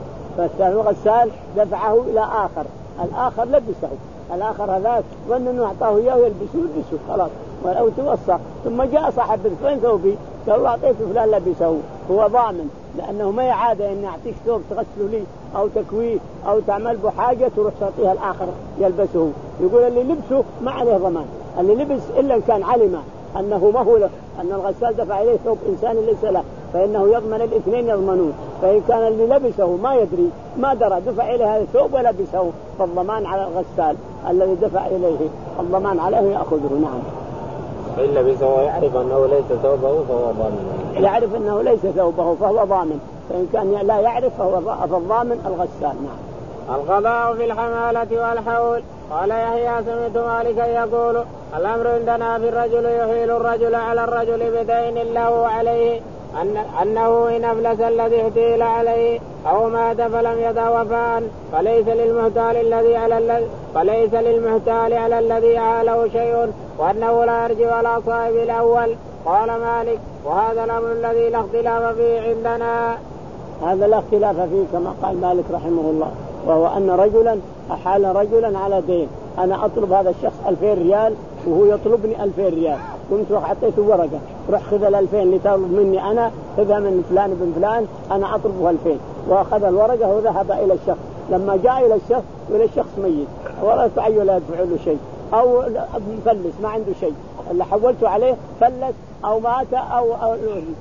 B: فالغسال دفعه إلى آخر الآخر لبسه الآخر هذاك وأن أنه أعطاه إياه يلبسه يلبسه خلاص ولو توسخ ثم جاء صاحب فين ثوبي قال له أعطيته فلان لبسه هو ضامن لأنه ما يعاد أن يعطيك ثوب تغسله لي أو تكويه أو تعمل به حاجة تروح تعطيها الآخر يلبسه. يقول اللي لبسه ما عليه ضمان اللي لبس إلا إن كان علم أنه ما هو له أن الغسال دفع إليه ثوب إنسان ليس له فإنه يضمن الاثنين يضمنون. فإن كان اللي لبسه ما يدري ما درى دفع إليه هذا الثوب ولبسه فالضمان على الغسال الذي دفع إليه الضمان عليه يأخذه. نعم.
A: فإن لبسه ويعرف أنه ليس ثوبه فهو ضامن.
B: يعرف أنه ليس ثوبه فهو ضامن فإن كان لا يعرف فهو فالضامن الغسال. نعم.
A: القضاء في الحمالة والحول. قال يحيى سمعت مالكا يقول الأمر عندنا في الرجل يحيل الرجل على الرجل بدين له عليه أن أنه إن أفلس الذي احتيل عليه أو مات فلم يدع وفاء فليس للمحتال الذي على الذي فليس للمحتال على الذي عاله شيء وأنه لا يرجع على صاحب الأول. قال مالك وهذا الأمر الذي لا اختلاف فيه عندنا.
B: هذا لا اختلاف فيه كما قال مالك رحمه الله وهو أن رجلا أحال رجلا على دين أنا أطلب هذا الشخص ألفين ريال وهو يطلبني ألفين ريال كنت أعطيته ورقة روح خذ الألفين لتطلب مني أنا خذها من فلان بن فلان أنا أطلبه ألفين وأخذ الورقة وذهب إلى الشخص. لما جاء إلى الشخص وإلى الشخص ميت ولا تعي ولا يدفع له شيء أو مفلس ما عنده شيء اللي حولته عليه فلس أو مات أو, أو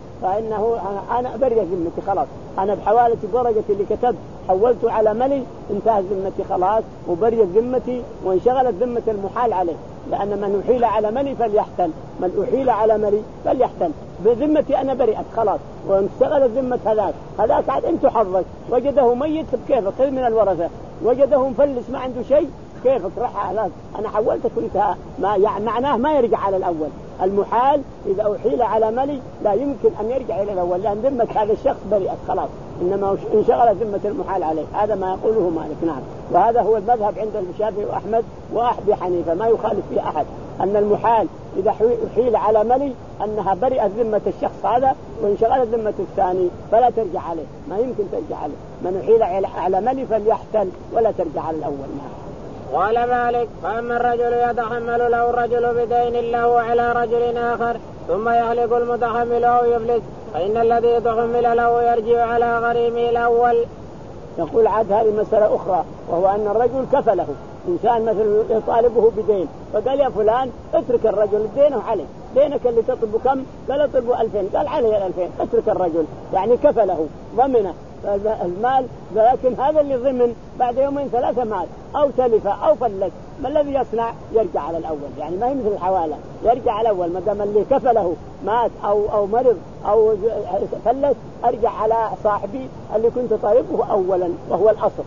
B: فإنه أنا أبرئ ذمتي خلاص أنا بحوالة ورقة اللي كتبت حولته على ملي انتهت ذمتي خلاص وبرئ ذمتي وانشغلت ذمة المحال عليه لأن من أحيل على ملي فليحتل من أحيل على ملي فليحتل بذمتي أنا برئت خلاص وانشغلت ذمة هذاك هذاك عاد أنت حظك وجده ميت كيف خذ من الورثة وجده مفلس ما عنده شيء كيف راح أنا حولتك انتهى ما يعني معناه ما يرجع على الأول. المحال إذا أحيل على ملي لا يمكن أن يرجع إلى الأول لأن ذمة هذا الشخص برئت خلاص إنما انشغلت ذمة المحال عليه. هذا ما يقوله مالك. نعم. وهذا هو المذهب عند الشافعي وأحمد وأبي حنيفة ما يخالف فيه أحد أن المحال إذا أحيل على ملي أنها برئت ذمة الشخص هذا وانشغلت ذمة الثاني فلا ترجع عليه ما يمكن ترجع عليه. من أحيل على ملي فليحتل ولا ترجع على الأول. نعم.
A: قال مالك فأما الرجل يتحمل له الرجل بدين له على رجل آخر ثم يهلك المتحمل أو يفلس فإن الذي تحمل له يرجع على غريمه الأول.
B: يقول عاد هذه مسألة أخرى وهو أن الرجل كفله إنسان مثل يطالبه بدين فقال يا فلان اترك الرجل دينه عليه دينك اللي تطلبه كم قال اطلبه ألفين قال عليه الألفين اترك الرجل يعني كفله ضمنه المال لكن هذا اللي ضمن بعد يومين ثلاثة مات أو تلف أو فلت ما الذي يصنع يرجع على الأول يعني ما هي مثل الحوالة يرجع على الأول ما دام اللي كفله مات أو أو مرض أو فلت أرجع على صاحبي اللي كنت طالبه أولا وهو الأصل.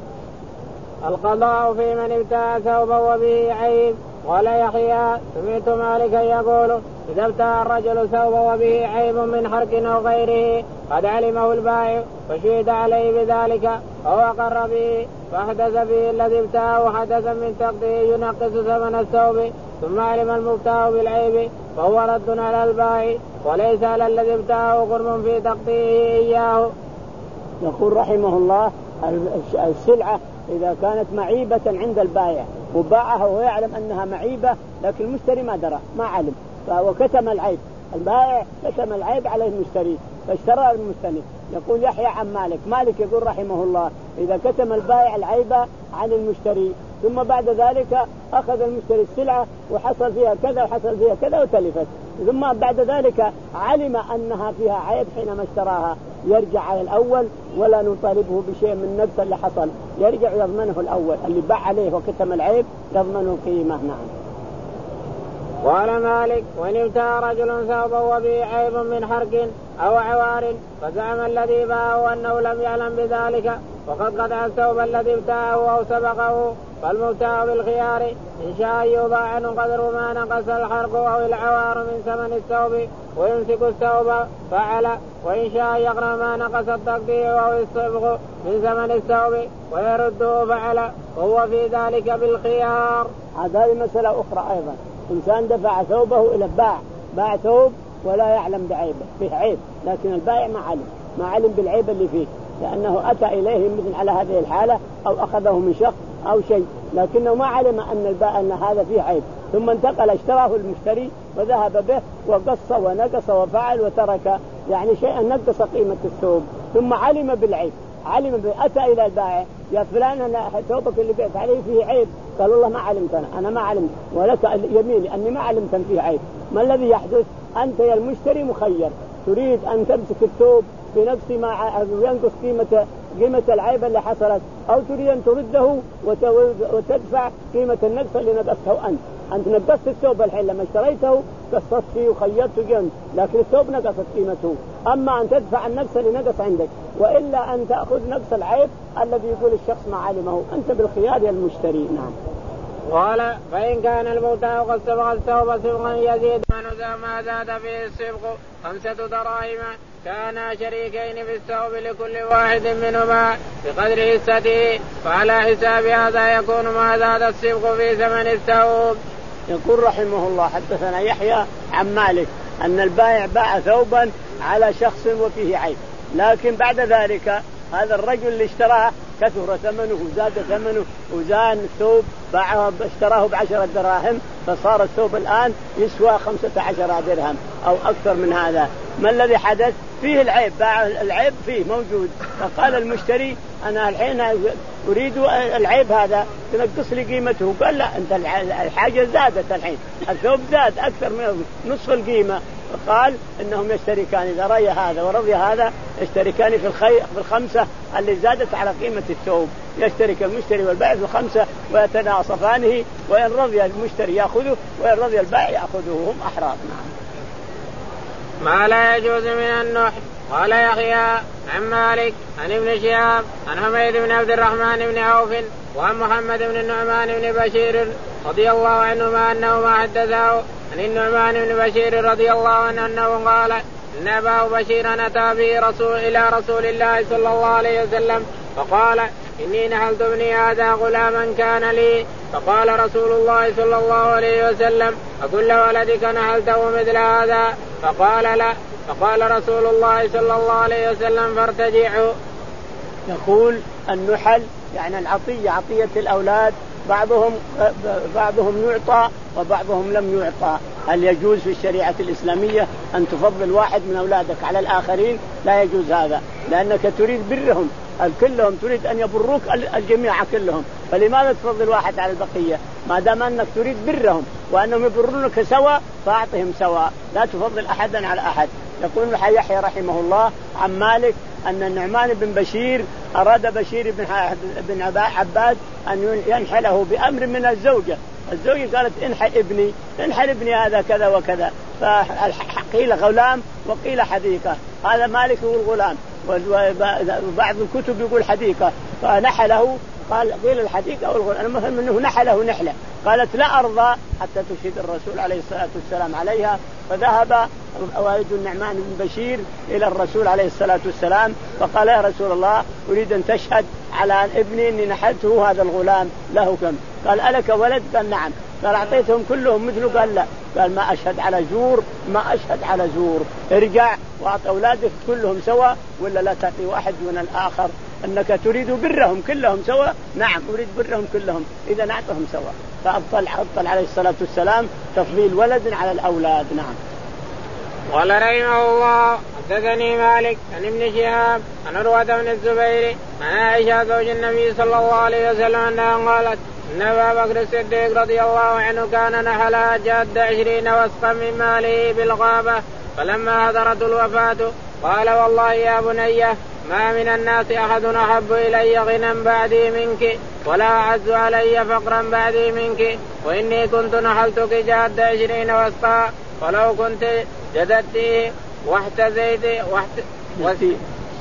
A: القضاء في من ابتاع ثوبا وبه عيب. قال يحيى سمعت مالكا يقول إذا ابتاع الرجل ثوبا وبه عيب من حرق أو غيره قد علمه البائع فشهد عليه بذلك أو أقر به فحدث به الذي ابتاعه حدثا من تقديره ينقص ثمن الثوب ثم علم المبتاع بالعيب فهو رد على البائع وليس على الذي ابتاعه غرم في تقديره إياه.
B: يقول رحمه الله السلعة إذا كانت معيبة عند البائع وباعها ويعلم أنها معيبة لكن المشتري ما درى ما علم وكتم العيب البائع كتم العيب على المشتري فاشترى المشتري. يقول يحيى عن مالك مالك يقول رحمه الله إذا كتم البائع العيب عن المشتري ثم بعد ذلك أخذ المشتري السلعة وحصل فيها كذا وحصل فيها كذا وتلفت ثم بعد ذلك علم أنها فيها عيب حينما اشتراها يرجع على الأول ولا نطالبه بشيء من النقص اللي حصل، يرجع يضمنه الأول اللي باع عليه وكتم العيب يضمنه قيمة. نعم.
A: قال مالك: وإن ابتاع رجل ثوبا وبه عيب من حرق أو عوار فزعم الذي باعه أنه لم يعلم بذلك وقد قطع الثوب الذي ابتاعه أو سبقه، فالمبتاع بالخيار إن شاء يباع عنه قدر ما نقص الحرق أو العوار من ثمن الثوب ويمسك الثوب فعل، وإن شاء يقرأ ما نقص التقطيع أو الصبغ من ثمن الثوب ويرده فعل، وهو في ذلك بالخيار.
B: هذه مسألة أخرى أيضا. إنسان دفع ثوبه إلى باع باع ثوب ولا يعلم بعيبه، فيه عيب، لكن البائع ما علم ما علم بالعيب اللي فيه، لأنه أتى إليه مثل على هذه الحالة أو أخذه من شخص أو شيء، لكنه ما علم أن البائع أن هذا فيه عيب، ثم انتقل اشتراه المشتري وذهب به وقص ونقص وفعل وترك يعني شيئا نقص قيمة الثوب، ثم علم بالعيب، علم به أتى إلى البائع: يا فلان أنا ثوبك اللي بعت عليه فيه عيب. قال: والله ما علمت أنا, أنا ما علمت، ولك يميني أني ما علمت أن فيه عيب. ما الذي يحدث؟ أنت يا المشتري مخير، تريد أن تمسك الثوب بنفس ما ينقص قيمة قيمة العيب اللي حصلت، أو تريد أن ترده وتدفع قيمة النقص اللي نقصته أنت. أنت نقصت الثوب الحين لما اشتريته قصصت فيه وخيرته جنب، لكن الثوب نقصت قيمته، أما أن تدفع النقص اللي نقص عندك، وإلا أن تأخذ نقص العيب الذي يقول الشخص ما علمه، أنت بالخيار يا المشتري. نعم.
A: قال: فإن كان المبتاع قد صبغ الثوب صبغا يزيد ما زاد فيه الصبغ خمسة دراهم كانا شريكين في الثوب لكل واحد منهما بقدر حصته، فعلى حساب هذا يكون ما زاد الصبغ في ثمن الثوب.
B: يقول رحمه الله: حدثنا يحيى عن مالك أن البائع باع ثوبا على شخص وفيه عيب، لكن بعد ذلك هذا الرجل اللي اشتراه كثر ثمنه وزاد ثمنه وزان الثوب، باعه اشتراه بعشرة دراهم، فصار الثوب الآن يسوى خمسة عشر درهم أو أكثر من هذا. ما الذي حدث؟ فيه العيب، باع العيب فيه موجود، فقال المشتري: أنا الحين أريد العيب هذا تنقص لي قيمته. قال: لا، أنت الحاجة زادت الحين، الثوب زاد أكثر من نصف القيمة. قال: إنهم يشتركان إذا رأي هذا ورضي هذا يشتركان في الخي في الخمسة اللي زادت على قيمة الثوب، يشترك المشتري والبائع في الخمسة ويتناصفانه، وإن رضي المشتري يأخذه وإن رضي البائع يأخذه، هم أحرار.
A: ما لا يجوز من النحل. قال يحيى عن مالك عن ابن شهاب عن حميد بن عبد الرحمن بن عوف وعن محمد بن النعمان بن بشير رضي الله عنهما أنه ما حدثه عن النعمان بن بشير رضي الله عنه أنه قال: إن أبا بشير أتى به رسول إلى رسول الله صلى الله عليه وسلم فقال: إني نحلت ابني هذا غلاما كان لي، فقال رسول الله صلى الله عليه وسلم: أكل ولدك نحلته مثل هذا؟ فقال: لا. فقال رسول الله صلى الله عليه وسلم: فارتجعوا.
B: يقول النحل يعني العطية، عطية الأولاد، بعضهم بعضهم يعطى وبعضهم لم يعطى. هل يجوز في الشريعة الإسلامية أن تفضل واحد من أولادك على الآخرين؟ لا يجوز هذا، لأنك تريد برهم كلهم، تريد أن يبروك الجميع كلهم، فلماذا تفضل واحد على البقية؟ ما دام أنك تريد برهم وأنهم يبرونك سوا فأعطهم سوا، لا تفضل أحدا على أحد. يقول يحيى رحمه الله عن مالك أن النعمان بن بشير أراد بشير بن عباد أن ينحله بأمر من الزوجة، الزوجة قالت: انحل ابني انحل ابني هذا كذا وكذا، فقيل غلام وقيل حديقة، هذا مالك يقول غلام وبعض الكتب يقول حديقة، فنحله قال قيل الحديقة أو الغلام، المهم أنه نحله نحلة. قالت: لا أرضى حتى تشهد الرسول عليه الصلاة والسلام عليها، فذهب والد النعمان بن بشير إلى الرسول عليه الصلاة والسلام فقال: يا رسول الله أريد أن تشهد على ابني أني نحلته هذا الغلام له كم؟ قال: ألك ولد؟ قال: نعم. قال: أعطيتهم كلهم مثله؟ قال: لا. قال: ما أشهد على زور ما أشهد على زور، ارجع وأعط أولادك كلهم سوا ولا لا تعطي واحد من الآخر، أنك تريد برهم كلهم سوا. نعم أريد برهم كلهم، إذا نعطهم سوا. فأبطل أبطل عليه الصلاة والسلام تفضيل ولد على الأولاد. نعم.
A: قال رحمه الله: حدثني مالك عن ابن شهاب عن عروة بن الزبير عن عائشة زوج النبي صلى الله عليه وسلم أنها قالت: إن أبا بكر الصديق رضي الله عنه كان نحل جاد عشرين وسقا من ماله بالغابة، فلما حضرت الوفاة قال والله يا بني ما من الناس أحد أحب إلي غنى بعدي منك ولا أعز علي فقرا بعدي منك وإني كنت نحلتك جاد عشرين وسطا ولو كنت جددتي واحتزيت واحت...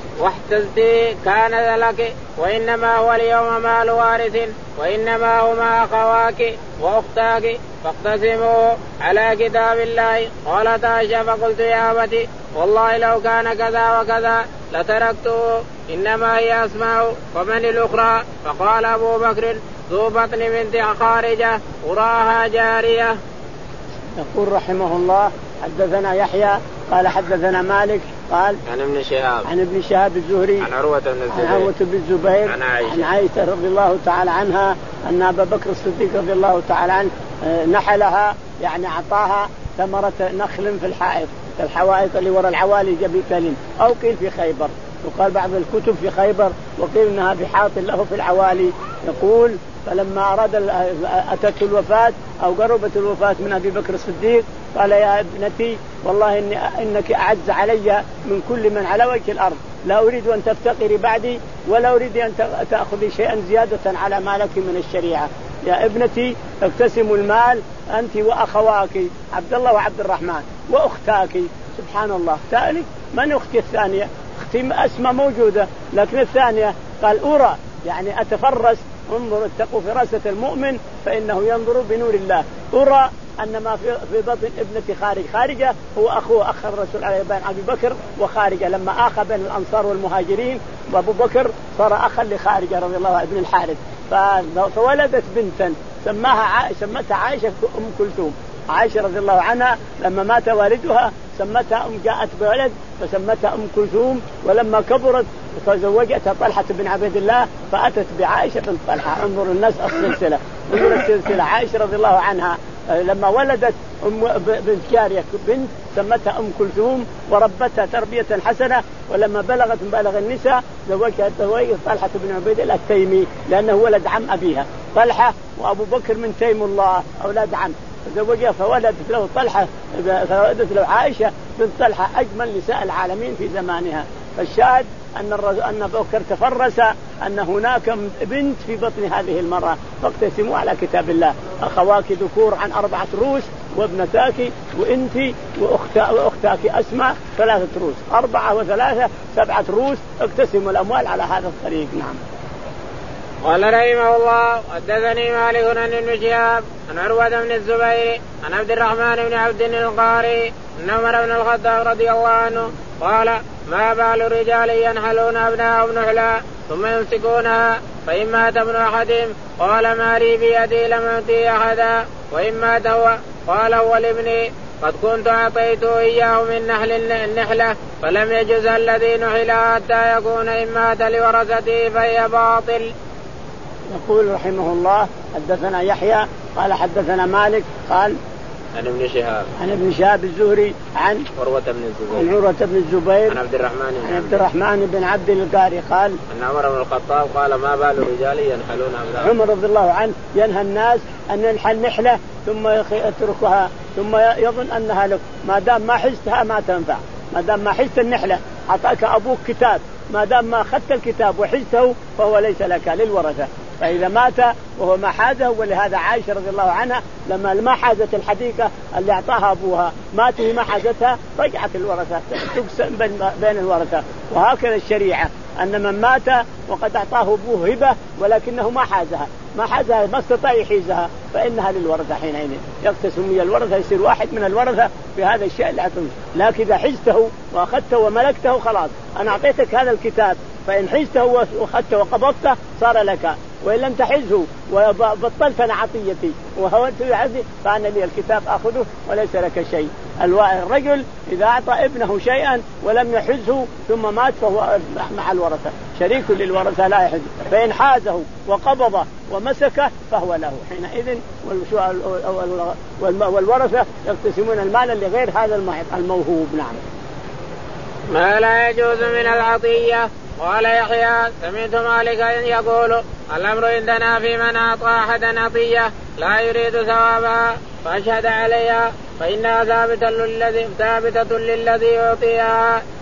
A: واحتزتي كان لك وإنما هو اليوم مال وارث وإنما هما أخواك وأختاك فاقتسموا على كتاب الله. قالت عائشة فقلت يا أبتي والله لو كان كذا وكذا لتركته إنما هي أسماء. ومن الأخرى؟ فقال أبو بكر ذو بطن بنت خارجة أراها جارية.
B: يقول رحمه الله حدثنا يحيى قال حدثنا مالك قال
A: عن ابن شهاب
B: عن ابن شهاب الزهري
A: عن عروة بن الزبير
B: عن عروة بن الزبير
A: عن عائشة,
B: عن عائشة رضي الله تعالى عنها أن أبا بكر الصديق رضي الله تعالى عنه نحلها يعني أعطاها ثمرة نخل في الحائط الحوائط اللي وراء العوالي جبل أو قيل في خيبر. وقال بعض الكتب في خيبر وقيل إنها بحائط له في العوالي. يقول فلما أراد أتت الوفاة أو قربت الوفاة من أبي بكر الصديق قال يا ابنتي والله إن إنك أعز علي من كل من على وجه الأرض لا أريد أن تفتقري بعدي ولا أريد أن تأخذي شيئا زيادة على ما لك من الشريعة. يا ابنتي اقتسموا المال أنت وأخواك عبد الله وعبد الرحمن وأختاك. سبحان الله تالي من أختي الثانية؟ أختي أسمى موجودة لكن الثانية قال أرى يعني أتفرس. انظر اتقوا فراسة المؤمن فإنه ينظر بنور الله. أرى أن ما في بطن ابنة خارج خارجة هو أخوه أخ الرسول عليه بين أبي بكر وخارجة لما آخى بين الأنصار والمهاجرين وأبو بكر صار أخا لخارجة رضي الله عنه ابن الحارث. فولدت بنتا سماها عائشة سمتها عائشة أم كلثوم. عائشة رضي الله عنها لما مات والدها سمتها أم جاءت بولد فسمتها أم كلثوم. ولما كبرت فزوجتها طلحة بن عبيد الله فأتت بعائشة بنت طلحة. انظر الناس السلسلة انظر السلسلة. عائشة رضي الله عنها لما ولدت أم بنت جارية بنت سمتها أم كلثوم وربتها تربية حسنة. ولما بلغت مبالغ النساء زوجها زوجها طلحة بن عبيد الله التيمي لأنه ولد عم أبيها. طلحة وأبو بكر من تيم الله أولاد عم فزوجها فولدت له طلحة فولدت له عائشة بنت طلحة أجمل نساء العالمين في زمانها. فالشاهد أن أن أبو بكر تفرس أن هناك بنت في بطن هذه المرأة فاقتسموا على كتاب الله. أخواك ذكور عن أربعة رؤوس وابنتاك وأنت وأختا وأختاك أسماء ثلاثة رؤوس أربعة وثلاثة سبعة رؤوس اقتسموا الأموال على هذا الطريق. نعم.
A: قال رحمه الله حدثني مالك عن ابن شهاب عن عروة بن الزبير عن عبد الرحمن بن عبد القاري أن عمر بن الخطاب رضي الله عنه قال ما بال الرجال ينحلون أبناءهم نحلا ثم يمسكونها فإن مات ابن أحدهم قال ما لي بيدي لم أؤتي أحدا وإن مات هو قال هو لابني قد كنت أعطيته إياه من نحل النحلة فلم يجز الذي نحل حتى يكون إن مات لورثته فهي باطل.
B: يقول رحمه الله حدثنا يحيى قال حدثنا مالك قال
A: عن ابن شهاب
B: عن ابن شهاب الزهري عن
A: عروة بن الزبير
B: عن عروة بن الزبير
A: عن عبد الرحمن
B: عن عبد الرحمن بن عبد القاري قال
A: أن عمر بن الخطاب قال ما بال الرجال ينحلون أبناءهم.
B: عمر رضي الله عنه ينهى الناس أن ينحل نحلة ثم يتركها ثم يظن أنها لك ما دام ما حزتها ما تنفع. ما دام ما حزت النحلة أعطاك أبوك كتاب ما دام ما أخذت الكتاب وحزته فهو ليس لك للورثة. فإذا مات وهو ما حازه. ولهذا عائشة رضي الله عنها لما ما حازت الحديقة اللي أعطاها أبوها ماته ما حازتها رجعت الورثة تقسم بين الورثة. وهكذا الشريعة أن من مات وقد أعطاه أبوه هبة ولكنه ما حازها ما حازها ما استطاع يحيزها فإنها للورثة حينئذ يقتسم من الورثة يصير واحد من الورثة في هذا الشيء اللي أعطته. لكن إذا حزته وأخذته وملكته خلاص أنا أعطيتك هذا الكتاب فإن حزته وأخذته وقبضته صار لك وإن لم تحزه وبطلت أنا عطيتي وهونت عزي فأنا لي الكتاب أخذه وليس لك شيء. الرجل إذا أعطى ابنه شيئا ولم يحزه ثم مات فهو مع الورثة شريك للورثة لا يحز. فإن حازه وقبضه ومسكه فهو له حينئذ. والورثة يقتسمون المال لغير هذا الموهوب. نعم.
A: ما لا يجوز من العطية. قال يحيى سمعت مالكا يقول الأمر عندنا في من أعطى أحدا عطية لا يريد ثوابها فأشهد عليها فإنها ثابتة للذي ثابتة للذي يعطيها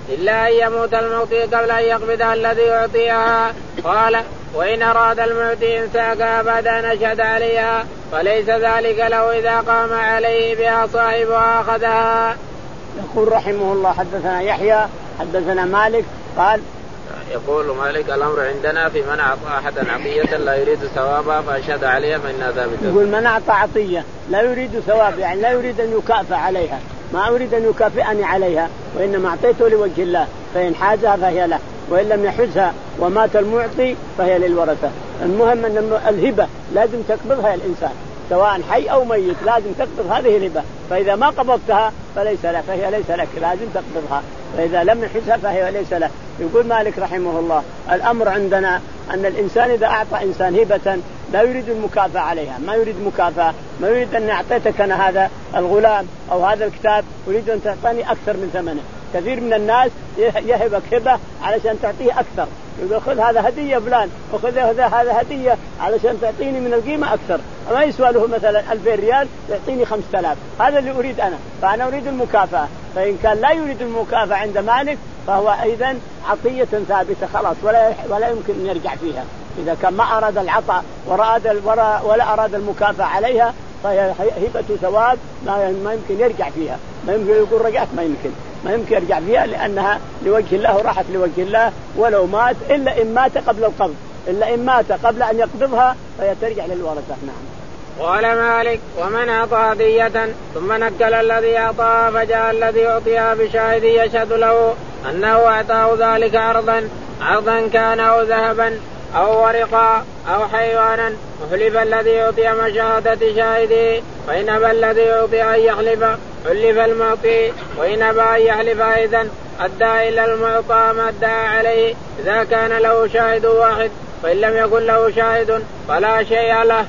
A: إلا أن يموت المعطي قبل أن يقبضها الذي يعطيها. قال وإن أراد المعطي إمساكها بعد أن أشهد عليها فليس ذلك له إذا قام عليه بها صاحبها أخذها.
B: يقول رحمه الله حدثنا يحيى حدثنا مالك قال
A: يقول مالك الأمر عندنا في من أعطى أحدا عطية لا يريد ثوابها فأشهد عليها فإنها ثابتة.
B: يقول من أعطى عطية لا يريد ثواب يعني لا يريد أن يكافئ عليها ما أريد أن يكافئني عليها وإنما أعطيته لوجه الله فإن حازها فهي له وإن لم يحزها ومات المعطي فهي للورثة. المهم أن الهبة لازم تقبضها الإنسان سواء حي أو ميت لازم تقبض هذه الهبة فإذا ما قبضتها فليس لك فهي ليس لك لازم تقبضها فإذا لم يحزها فهي ليس له. يقول مالك رحمه الله الأمر عندنا أن الإنسان إذا أعطى إنسان هبة لا يريد المكافأة عليها ما يريد مكافأة ما يريد أن أعطيتك أنا هذا الغلام أو هذا الكتاب أريد أن تعطيني أكثر من ثمنه. كثير من الناس يهبك هبة علشان تعطيه أكثر يقول خذ هذا هدية فلان وخذ هذا هذا هدية علشان تعطيني من القيمة أكثر ما يسوى له مثلا ألفين ريال يعطيني خمسة آلاف هذا اللي أريد أنا فأنا أريد المكافأة. فإن كان لا يريد المكافأة عند مالك فهو أيضا عطية ثابتة خلاص ولا ولا يمكن أن يرجع فيها. إذا كان ما أراد العطاء وراد ولا أراد المكافأة عليها فهي هبة ثواب ما يمكن يرجع فيها ما يمكن يقول رجعت ما يمكن ما يمكن يرجع فيها لأنها لوجه الله وراحت لوجه الله ولو مات إلا إن مات قبل القبض إلا إن مات قبل أن يقبضها فهي ترجع للورثة. نعم.
A: قال مالك ومن أعطى هدية ثم نكل الذي أعطاها فجاء الذي أعطيها بشاهد يشهد له أنه أعطاه ذلك عرضا عرضا كان أو ذهبا أو ورقا أو حيوانا وحلف الذي يعطي مشاهدة شاهده فإن أبى الذي يعطي أن يحلف حلف المعطي وإن أبى أن يحلف أيضا أدى إلى المعطى ما أدى عليه إذا كان له شاهد واحد فإن لم يكن له شاهد فلا شيء له.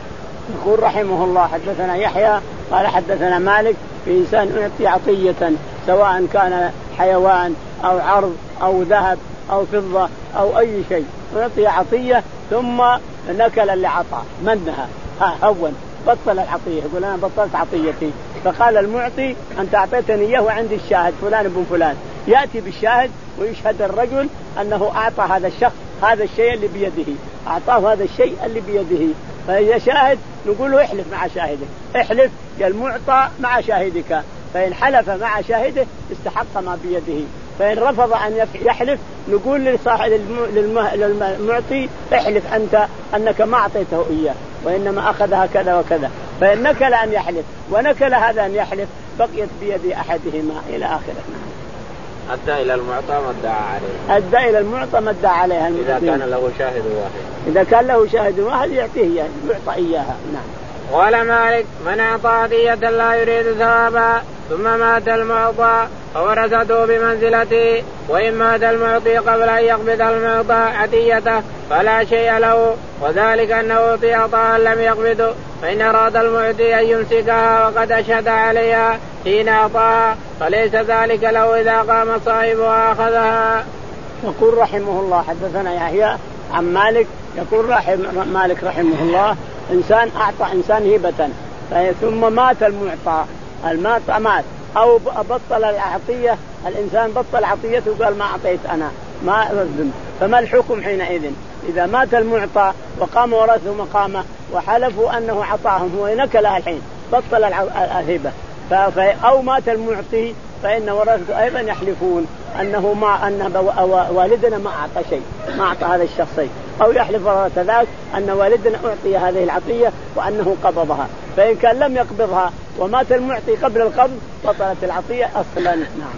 B: يقول رحمه الله حدثنا يحيى قال حدثنا مالك في إنسان يعطي عطية سواء كان حيوان أو عرض أو ذهب أو فضة أو أي شيء يعطي عطية ثم نكل اللي عطى منها ها هون بطل العطية يقول أنا بطلت عطيتي فقال المعطي أنت أعطيتني إياه وعندي الشاهد فلان ابن فلان يأتي بالشاهد ويشهد الرجل أنه أعطى هذا الشخص هذا الشيء اللي بيده أعطاه هذا الشيء اللي بيده فإذا شاهد نقول له احلف مع شاهدك احلف يا المعطى مع شاهدك فإن حلف مع شاهده استحق ما بيده فإن رفض أن يحلف نقول لصاحب للمعطي احلف أنت أنك ما أعطيته إياه وإنما أخذها كذا وكذا فإن نكل أن يحلف ونكل هذا أن يحلف بقيت بيد أحدهما إلى آخره.
A: أدى إلى المعطى ما ادعى عليه
B: أدى إلى المعطى ما ادعى عليها
A: إذا كان له شاهد واحد
B: إذا كان له شاهد واحد يعطيه إياه يعطى إياها. نعم.
A: قال مالك من أعطى هدية لا يريد ثوابا ثم مات المعطى فورثته بمنزلته وإن مات المعطي قبل أن يقبض المعطى هديته فلا شيء له وذلك أنه أعطي عطاء لم يقبضه فإن أراد المعطي أن يمسكها وقد أشهد عليها حين أعطاها فليس ذلك له إذا قام صاحبها أخذها.
B: يقول رحمه الله حدثنا يحيى عن مالك يقول رحم مالك رحمه الله إنسان أعطى إنسان هبة ثم مات المعطى المعطى مات أو بطل العطية الإنسان بطل عطيته وقال ما أعطيت أنا ما أذن فما الحكم حينئذ إذا مات المعطى وقام ورثه مقامه وحلفوا أنه عطاهم هو نكلها الحين بطل الهبة أو مات المعطي فإن ورثته أيضا يحلفون أنه ما أن والدنا ما أعطى شيء ما أعطى هذا الشخص أو يحلف ورثة ذاك أن والدنا أعطي هذه العطية وأنه قبضها فإن كان لم يقبضها ومات المعطي قبل القبض بطلت العطية أصلا. نعم.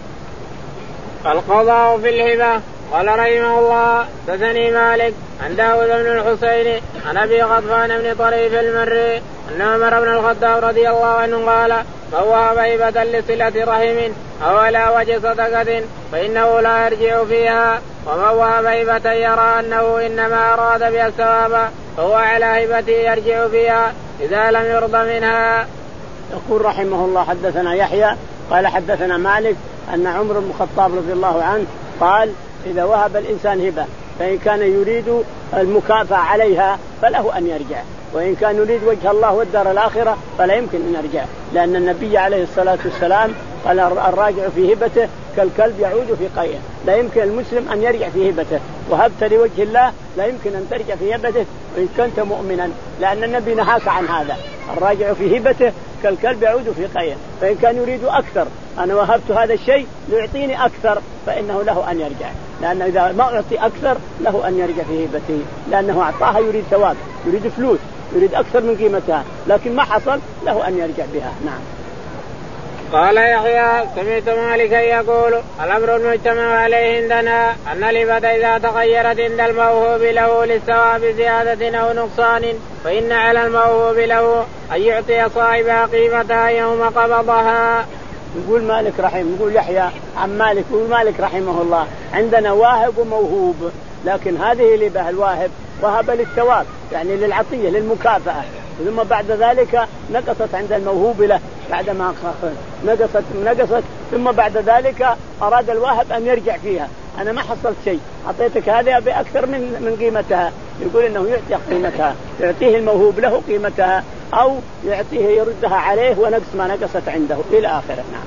A: القضاء في الهبة. قال رحمه الله حدثني مالك عن داود بن الحسين عن أبي غطفان بن طريف المري أن عمر بن الخطاب رضي الله عنه قال من وهب هبة لصلة رحم أو على وجه صدقة فإنه لا يرجع فيها ومن وهب هبة يرى أنه إنما أراد بها الثواب فهو على هبته يرجع فيها إذا لم يرضى منها.
B: يقول رحمه الله حدثنا يحيى قال حدثنا مالك أن عمر بن الخطاب رضي الله عنه قال إذا وهب الإنسان هبة فإن كان يريد المكافأة عليها فله أن يرجع وإن كان يريد وجه الله والدار الآخرة فلا يمكن أن يرجع لأن النبي عليه الصلاة والسلام قال الراجع في هبته كالكلب يعود في قيئه. لا يمكن المسلم أن يرجع في هبته، وهبت لوجه الله لا يمكن أن ترجع في هبته وإن كنت مؤمنا، لأن النبي نهاك عن هذا. الراجع في هبته كالكلب يعود في قيئه، فإن كان يريد أكثر، أنا وهبت هذا الشيء ليعطيني أكثر، فإنه له أن يرجع، لأنه إذا ما أعطي أكثر له أن يرجع في هبته، لأنه أعطاها يريد ثواب، يريد فلوس، يريد أكثر من قيمتها، لكن ما حصل له أن يرجع بها. نعم.
A: قال يحيى سمعت مالكا يقول الأمر المجتمع عليه عندنا أن الهبة إذا تغيرت عند الموهوب له للثواب زيادة أو نقصان فإن على الموهوب له أن يعطي صاحبها قيمتها يوم قبضها.
B: يقول مالك رحمه، يقول يحيى عن مالك، يقول مالك رحمه الله عندنا واهب وموهوب، لكن هذه الهبة الواهب وهب للثواب يعني للعطية للمكافأة، ثم بعد ذلك نقصت عند الموهوب له بعد ما نقصت نقصت ثم بعد ذلك أراد الواهب أن يرجع فيها، أنا ما حصلت شيء أعطيتك هذه بأكثر من من قيمتها، يقول إنه يعطي قيمتها، يعطيه الموهوب له قيمتها أو يعطيه يردها عليه ونقص ما نقصت عنده إلى آخره. نعم.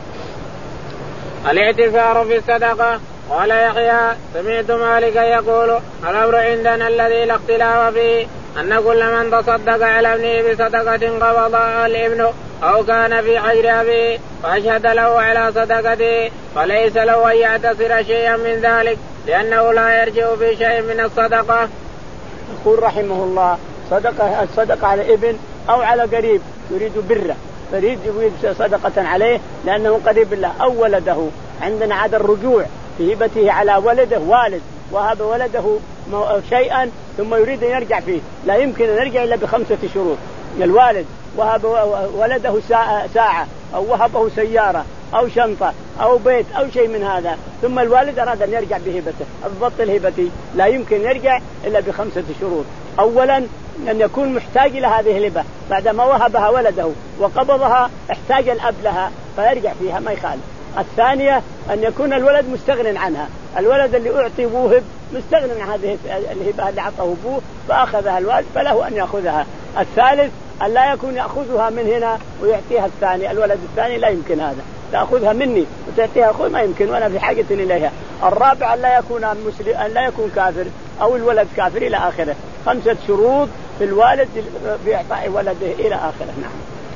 A: الاعتفار في الصدقة. قال يحيى سمعت مالكا يقول الأمر عندنا الذي لا اختلاف فيه أن كل من تصدق على ابنه بصدقة قبضها الابن أو كان في حجر أبيه فأشهد له على صدقته فليس له أن يعتذر شيئا من ذلك لأنه لا يرجع في شيء من الصدقة.
B: يقول رحمه الله صدقة الصدقة على ابن أو على قريب يريد بره، يريد يريد صدقة عليه لأنه قريب له أو ولده، عندنا عاد الرجوع في هبته على ولده، والد وهب ولده شيئا ثم يريد أن يرجع فيه، لا يمكن أن يرجع إلا بخمسة شروط. الوالد وهب ولده ساعة أو وهبه سيارة أو شنطة أو بيت أو شيء من هذا، ثم الوالد أراد أن يرجع بهبته، البطل هبتي لا يمكن يرجع إلا بخمسة شروط. أولا أن يكون محتاج إلى هذه الهبة، بعدما وهبها ولده وقبضها احتاج الأب لها فيرجع فيها ما يخالف. الثانية أن يكون الولد مستغن عنها، الولد اللي أعطي وهب مستغن عن هذه الهبة اللي عطاه أبوه فأخذها الوالد فله أن يأخذها. الثالث أن لا يكون يأخذها من هنا ويعطيها الثاني، الولد الثاني لا يمكن هذا، تأخذها مني وتعطيها أخوي ما يمكن وأنا في حاجة إليها. الرابع أن لا يكون مسلم، أن لا يكون كافر أو الولد كافر إلى آخره. خمسة شروط في الوالد بإعطاء ولده إلى آخره. نعم.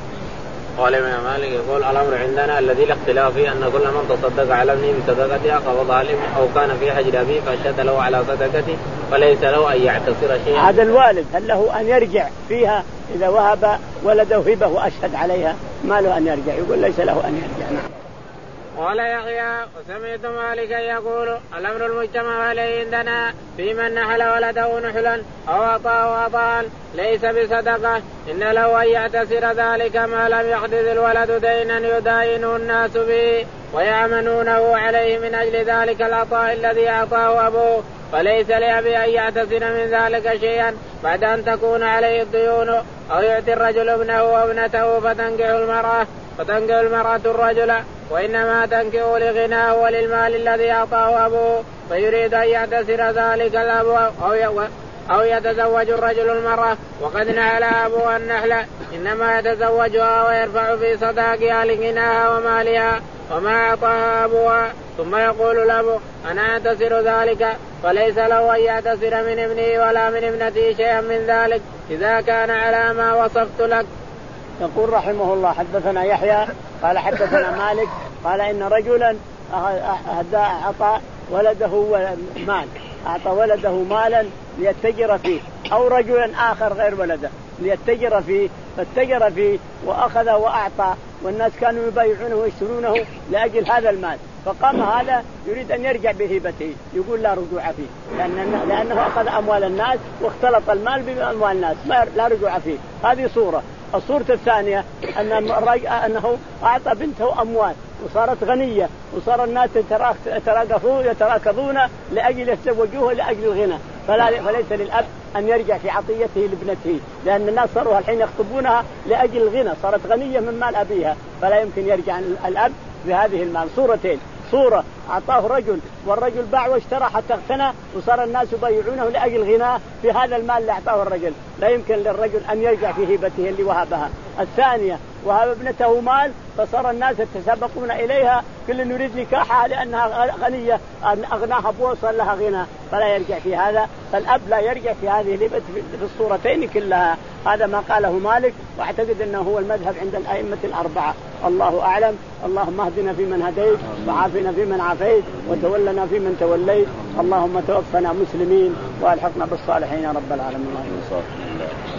A: قال الإمام مالك يقول الأمر عندنا الذي لا اختلاف فيه أن كل من تصدق على ابنه بصدقته قبضها الابن أو كان في حجر أبيه فأشهد له على صدقته فليس له أن يعتذر شيئا.
B: هذا الوالد هل له أن يرجع فيها إذا وهب ولده هبة وأشهد عليها؟ ما له أن يرجع، يقول ليس له أن يرجع. نعم.
A: قال يحيى وسمعت مالكا يقول الأمر المجتمع عليه عندنا في من نحل ولده نحلا أو أعطاه عطاء ليس بصدقة إن له أن يعتذر ذلك ما لم يحدث الولد دينا يداينه الناس به ويأمنونه عليه من أجل ذلك العطاء الذي أعطاه أبوه، فليس لأبي أن يعتذر من ذلك شيئا بعد أن تكون عليه الديون. أو يعطي الرجل ابنه وابنته فتنكح المرأة فتنكح المرأة الرجل وإنما تنكح لغناه وللمال الذي أعطاه أبوه فيريد أن يعتذر ذلك الأب أو أو يتزوج الرجل المرأة وقد نحل أبوها النحلة إنما يتزوجها ويرفع في صداقها لغناها ومالها وما أعطاها أبوها، ثم يقول الأب أنا أعتذر ذلك، فليس له أن يعتذر من ابنه ولا من ابنته شيئا من ذلك إذا كان على ما وصفت لك.
B: يقول رحمه الله حدثنا يحيى قال حدثنا مالك قال إن رجلا أعطى ولده مال، أعطى ولده مالا ليتجر فيه، أو رجلا آخر غير ولده ليتجر فيه فاتجر فيه وأخذ وأعطى، والناس كانوا يبايعونه ويشترونه لأجل هذا المال، فقام هذا يريد أن يرجع بهبته، يقول لا رجوع فيه لأنه, لأنه أخذ أموال الناس واختلط المال بأموال الناس، لا رجوع فيه. هذه صورة. الصورة الثانية أن أنه أعطى بنته أموال وصارت غنية وصار الناس يتراكضون لأجل يتزوجوه لأجل الغنى، فليس للأب أن يرجع في عطيته لابنته، لأن الناس صاروا الحين يخطبونها لأجل الغنى، صارت غنية من مال أبيها، فلا يمكن يرجع الأب بهذه المال. صورتين، صورة أعطاه رجل والرجل باع واشترى حتى اغتنى وصار الناس يبيعونه لأجل غناه في هذا المال اللي أعطاه الرجل، لا يمكن للرجل أن يرجع في هبته اللي وهبها. الثانية وهب ابنته مال فصار الناس يتسابقون إليها كل يريد نكاحها لأنها غنية أغناها أبوه صار لها غنى، فلا يرجع في هذا. فالأب لا يرجع في هذه الهبة في الصورتين كلها. هذا ما قاله مالك، واعتقد أنه هو المذهب عند الأئمة الأربعة. الله أعلم. اللهم اهدنا فيمن هديت، وعافنا فيمن عافيت، وتولنا فيمن توليت. اللهم توفنا مسلمين والحقنا بالصالحين يا رب العالمين.